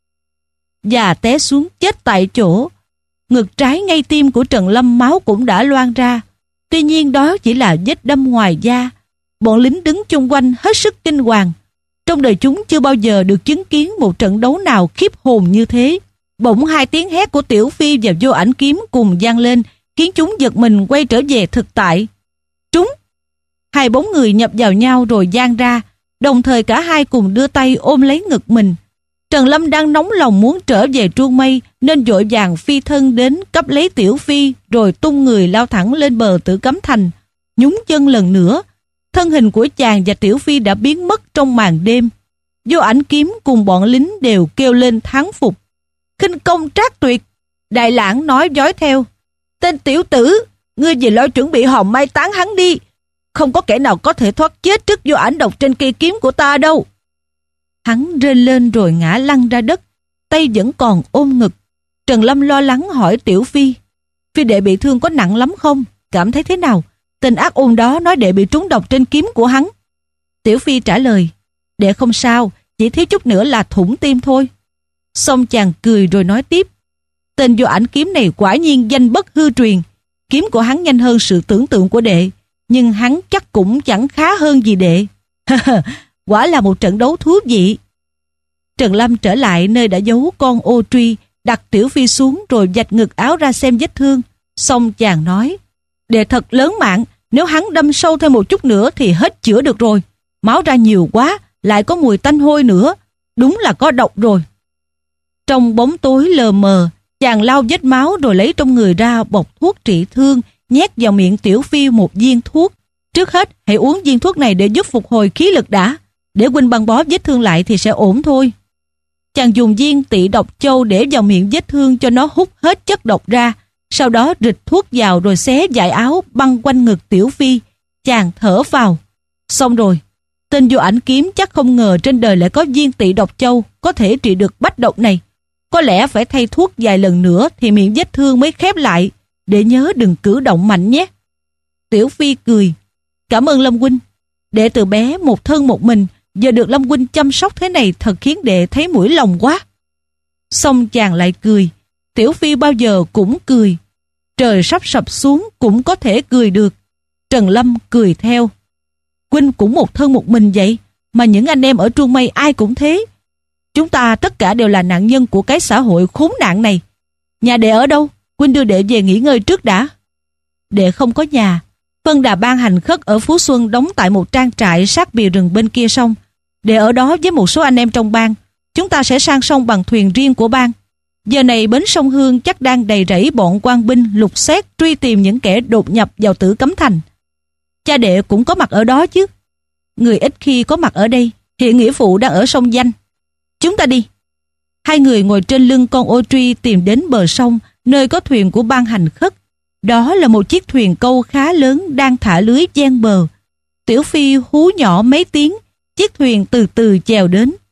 Và té xuống chết tại chỗ. Ngực trái ngay tim của Trần Lâm máu cũng đã loang ra. Tuy nhiên đó chỉ là vết đâm ngoài da. Bọn lính đứng chung quanh hết sức kinh hoàng. Trong đời chúng chưa bao giờ được chứng kiến một trận đấu nào khiếp hồn như thế. Bỗng hai tiếng hét của Tiểu Phi và Vô Ảnh Kiếm cùng vang lên, khiến chúng giật mình quay trở về thực tại. Trúng! Hai bóng người nhập vào nhau rồi giang ra, đồng thời cả hai cùng đưa tay ôm lấy ngực mình. Trần Lâm đang nóng lòng muốn trở về Truông Mây, nên vội vàng phi thân đến cấp lấy Tiểu Phi, rồi tung người lao thẳng lên bờ Tử Cấm Thành. Nhúng chân lần nữa, thân hình của chàng và Tiểu Phi đã biến mất trong màn đêm. Vô Ảnh Kiếm cùng bọn lính đều kêu lên thán phục: "Khinh công trác tuyệt!" Đại Lãng nói dối theo: "Tên tiểu tử, ngươi về lo chuẩn bị hòm mai táng hắn đi. Không có kẻ nào có thể thoát chết trước vô ảnh độc trên cây kiếm của ta đâu." Hắn rên lên rồi ngã lăn ra đất, tay vẫn còn ôm ngực. Trần Lâm lo lắng hỏi Tiểu Phi: "Phi đệ bị thương có nặng lắm không? Cảm thấy thế nào? Tên ác ôn đó nói đệ bị trúng độc trên kiếm của hắn." Tiểu Phi trả lời: "Đệ không sao, chỉ thiếu chút nữa là thủng tim thôi." Xong chàng cười rồi nói tiếp: "Tên Vô Ảnh Kiếm này quả nhiên danh bất hư truyền. Kiếm của hắn nhanh hơn sự tưởng tượng của đệ, nhưng hắn chắc cũng chẳng khá hơn gì đệ." Quả là một trận đấu thú vị. Trần Lâm trở lại nơi đã giấu con ô truy, đặt Tiểu Phi xuống rồi vạch ngực áo ra xem vết thương. Xong chàng nói: "Đệ thật lớn mạng, nếu hắn đâm sâu thêm một chút nữa thì hết chữa được rồi. Máu ra nhiều quá, lại có mùi tanh hôi nữa, đúng là có độc rồi." Trong bóng tối lờ mờ, chàng lau vết máu rồi lấy trong người ra bọc thuốc trị thương, nhét vào miệng Tiểu Phi một viên thuốc. "Trước hết hãy uống viên thuốc này để giúp phục hồi khí lực đã. Để huynh băng bó vết thương lại thì sẽ ổn thôi." Chàng dùng viên tị độc châu để vào miệng vết thương cho nó hút hết chất độc ra. Sau đó rịch thuốc vào rồi xé vải áo băng quanh ngực Tiểu Phi. Chàng thở vào. Xong rồi. Tên Vô Ảnh Kiếm chắc không ngờ trên đời lại có viên tị độc châu có thể trị được bách độc này. Có lẽ phải thay thuốc vài lần nữa thì miệng vết thương mới khép lại. Để nhớ đừng cử động mạnh nhé. Tiểu Phi cười: "Cảm ơn Lâm huynh. Đệ từ bé một thân một mình, giờ được Lâm huynh chăm sóc thế này thật khiến đệ thấy mũi lòng quá." Xong chàng lại cười. Tiểu Phi bao giờ cũng cười. Trời sắp sập xuống cũng có thể cười được. Trần Lâm cười theo: "Huynh cũng một thân một mình vậy, mà những anh em ở Truông Mây ai cũng thế. Chúng ta tất cả đều là nạn nhân của cái xã hội khốn nạn này. Nhà đệ ở đâu? Huynh đưa đệ về nghỉ ngơi trước đã." "Đệ không có nhà. Phân Đà Ban hành khất ở Phú Xuân đóng tại một trang trại sát bìa rừng bên kia sông. Đệ ở đó với một số anh em trong bang. Chúng ta sẽ sang sông bằng thuyền riêng của bang. Giờ này bến sông Hương chắc đang đầy rẫy bọn quan binh lục soát truy tìm những kẻ đột nhập vào Tử Cấm Thành. Cha đệ cũng có mặt ở đó chứ." "Người ít khi có mặt ở đây. Hiện nghĩa phụ đang ở sông Danh. Chúng ta đi." Hai người ngồi trên lưng con ô truy tìm đến bờ sông, nơi có thuyền của ban hành khất. Đó là một chiếc thuyền câu khá lớn đang thả lưới ven bờ. Tiểu Phi hú nhỏ mấy tiếng, chiếc thuyền từ từ chèo đến.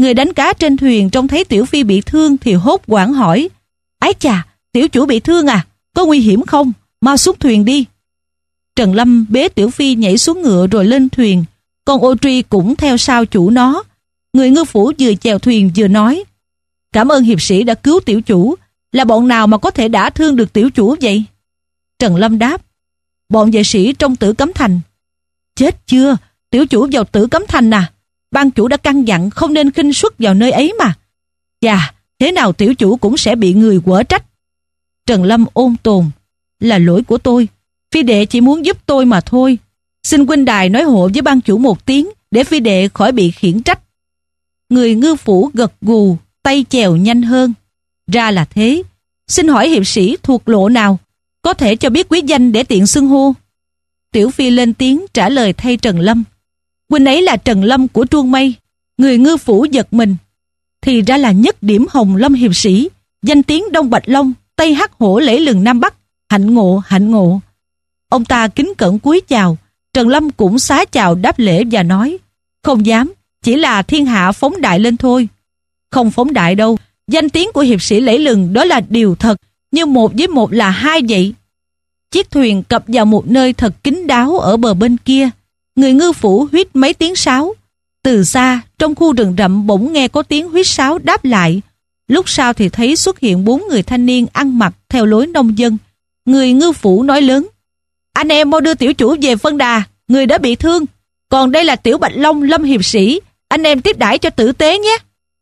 Người đánh cá trên thuyền trông thấy Tiểu Phi bị thương thì hốt hoảng hỏi: Ái chà, tiểu chủ bị thương à? Có nguy hiểm không? Mau xuống thuyền đi. Trần Lâm bế Tiểu Phi nhảy xuống ngựa rồi lên thuyền. Con ô tri cũng theo sau chủ nó. Người ngư phủ vừa chèo thuyền vừa nói: Cảm ơn hiệp sĩ đã cứu tiểu chủ. Là bọn nào mà có thể đả thương được tiểu chủ vậy? Trần Lâm đáp: Bọn vệ sĩ trong Tử Cấm Thành. Chết chưa, tiểu chủ vào Tử Cấm Thành à? Ban chủ đã căn dặn không nên khinh suất vào nơi ấy mà. Chà, thế nào tiểu chủ cũng sẽ bị người quở trách. Trần Lâm ôn tồn: Là lỗi của tôi, phi đệ chỉ muốn giúp tôi mà thôi. Xin huynh đài nói hộ với ban chủ một tiếng để phi đệ khỏi bị khiển trách. Người ngư phủ gật gù, tay chèo nhanh hơn. Ra là thế. Xin hỏi hiệp sĩ thuộc lộ nào, có thể cho biết quý danh để tiện xưng hô? Tiểu Phi lên tiếng trả lời thay Trần Lâm: Huynh ấy là Trần Lâm của Truông Mây. Người ngư phủ giật mình. Thì ra là Nhất Điểm Hồng Lâm hiệp sĩ, danh tiếng Đông Bạch Long, Tây Hắc Hổ lẫy lừng Nam Bắc. Hạnh ngộ, hạnh ngộ. Ông ta kính cẩn cúi chào. Trần Lâm cũng xá chào đáp lễ và nói: Không dám, chỉ là thiên hạ phóng đại lên thôi. Không phóng đại đâu, danh tiếng của hiệp sĩ lẫy lừng đó là điều thật, như một với một là hai vậy. Chiếc thuyền cập vào một nơi thật kín đáo ở bờ bên kia. Người ngư phủ huýt mấy tiếng sáo. Từ xa, trong khu rừng rậm bỗng nghe có tiếng huýt sáo đáp lại. Lúc sau thì thấy xuất hiện bốn người thanh niên ăn mặc theo lối nông dân. Người ngư phủ nói lớn: Anh em mau đưa tiểu chủ về phân đà, người đã bị thương. Còn đây là Tiểu Bạch Long Lâm hiệp sĩ, anh em tiếp đãi cho tử tế nhé.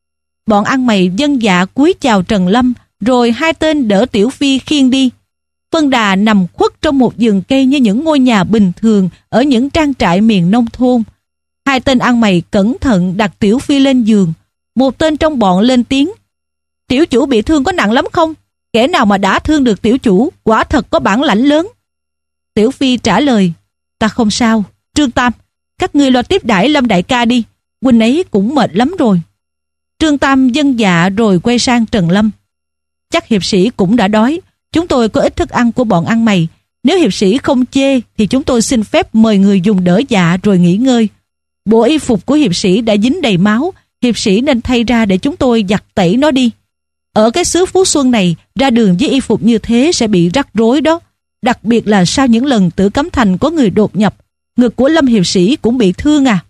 Bọn ăn mày vâng dạ cúi chào Trần Lâm, rồi hai tên đỡ Tiểu Phi khiêng đi. Phân đà nằm khuất trong một vườn cây như những ngôi nhà bình thường ở những trang trại miền nông thôn. Hai tên ăn mày cẩn thận đặt Tiểu Phi lên giường. Một tên trong bọn lên tiếng: Tiểu chủ bị thương có nặng lắm không? Kẻ nào mà đã thương được tiểu chủ quả thật có bản lãnh lớn. Tiểu Phi trả lời: Ta không sao. Trương Tam, các ngươi lo tiếp đãi Lâm đại ca đi, huynh ấy cũng mệt lắm rồi. Trương Tam vâng dạ rồi quay sang Trần Lâm: Chắc hiệp sĩ cũng đã đói, chúng tôi có ít thức ăn của bọn ăn mày. Nếu hiệp sĩ không chê thì chúng tôi xin phép mời người dùng đỡ dạ rồi nghỉ ngơi. Bộ y phục của hiệp sĩ đã dính đầy máu, hiệp sĩ nên thay ra để chúng tôi giặt tẩy nó đi. Ở cái xứ Phú Xuân này, ra đường với y phục như thế sẽ bị rắc rối đó. Đặc biệt là sau những lần Tử Cấm Thành có người đột nhập, ngực của Lâm hiệp sĩ cũng bị thương à.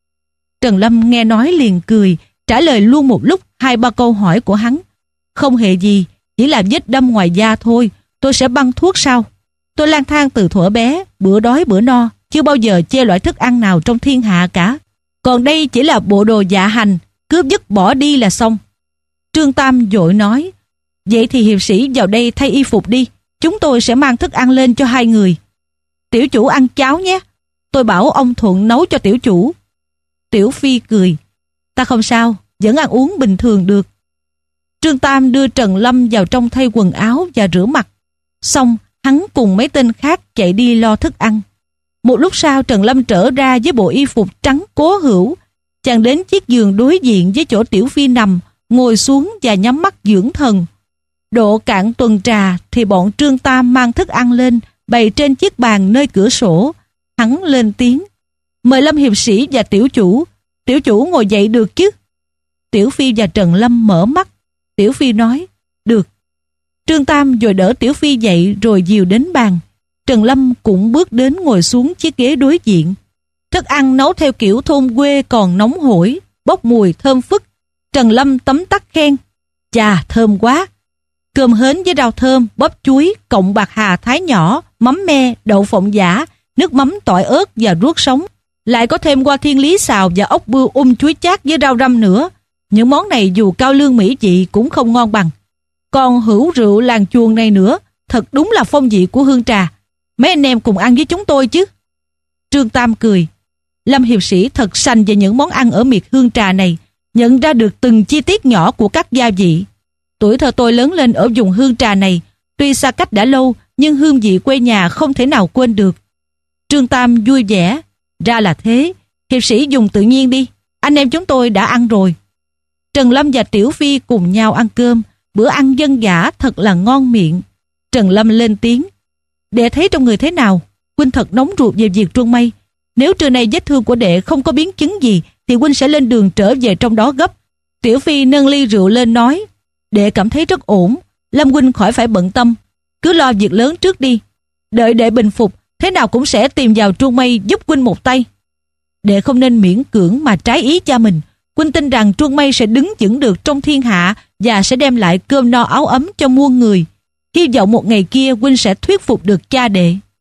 Trần Lâm nghe nói liền cười, trả lời luôn một lúc hai ba câu hỏi của hắn. Không hề gì, chỉ là vết đâm ngoài da thôi, tôi sẽ băng thuốc sau. Tôi lang thang từ thuở bé, bữa đói bữa no, chưa bao giờ chê loại thức ăn nào trong thiên hạ cả. Còn đây chỉ là bộ đồ dạ hành, cướp dứt bỏ đi là xong. Trương Tam vội nói: Vậy thì hiệp sĩ vào đây thay y phục đi, chúng tôi sẽ mang thức ăn lên cho hai người. Tiểu chủ ăn cháo nhé, tôi bảo ông Thuận nấu cho tiểu chủ. Tiểu Phi cười: Ta không sao, vẫn ăn uống bình thường được. Trương Tam đưa Trần Lâm vào trong thay quần áo và rửa mặt. Xong, hắn cùng mấy tên khác chạy đi lo thức ăn. Một lúc sau Trần Lâm trở ra với bộ y phục trắng cố hữu. Chàng đến chiếc giường đối diện với chỗ Tiểu Phi nằm, ngồi xuống và nhắm mắt dưỡng thần. Độ cạn tuần trà thì bọn Trương Tam mang thức ăn lên, bày trên chiếc bàn nơi cửa sổ. Hắn lên tiếng: Mời Lâm hiệp sĩ và tiểu chủ. Tiểu chủ ngồi dậy được chứ? Tiểu Phi và Trần Lâm mở mắt. Tiểu Phi nói: Được. Trương Tam rồi đỡ Tiểu Phi dậy rồi dìu đến bàn. Trần Lâm cũng bước đến ngồi xuống chiếc ghế đối diện. Thức ăn nấu theo kiểu thôn quê còn nóng hổi, bốc mùi thơm phức. Trần Lâm tấm tắc khen: Chà, thơm quá. Cơm hến với rau thơm, bắp chuối, cộng bạc hà thái nhỏ, mắm me, đậu phộng giả, nước mắm tỏi ớt và ruốc sống. Lại có thêm qua thiên lý xào và ốc bươu um chuối chát với rau răm nữa. Những món này dù cao lương mỹ vị cũng không ngon bằng. Còn hữu rượu làng chuồng này nữa, thật đúng là phong vị của Hương Trà. Mấy anh em cùng ăn với chúng tôi chứ. Trương Tam cười: Lâm hiệp sĩ thật sành về những món ăn ở miệt Hương Trà này, nhận ra được từng chi tiết nhỏ của các gia vị. Tuổi thơ tôi lớn lên ở vùng Hương Trà này, tuy xa cách đã lâu nhưng hương vị quê nhà không thể nào quên được. Trương Tam vui vẻ: Ra là thế, hiệp sĩ dùng tự nhiên đi, anh em chúng tôi đã ăn rồi. Trần Lâm và Tiểu Phi cùng nhau ăn cơm, bữa ăn dân dã thật là ngon miệng. Trần Lâm lên tiếng: Đệ thấy trong người thế nào? Huynh thật nóng ruột về việc Truông Mây. Nếu trưa nay vết thương của đệ không có biến chứng gì thì huynh sẽ lên đường trở về trong đó gấp. Tiểu Phi nâng ly rượu lên nói: Đệ cảm thấy rất ổn, Lâm huynh khỏi phải bận tâm, cứ lo việc lớn trước đi. Đợi đệ bình phục, thế nào cũng sẽ tìm vào Truông Mây giúp huynh một tay. Đệ không nên miễn cưỡng mà trái ý cha mình. Huynh tin rằng Truông Mây sẽ đứng vững được trong thiên hạ và sẽ đem lại cơm no áo ấm cho muôn người. Hy vọng một ngày kia huynh sẽ thuyết phục được cha đệ.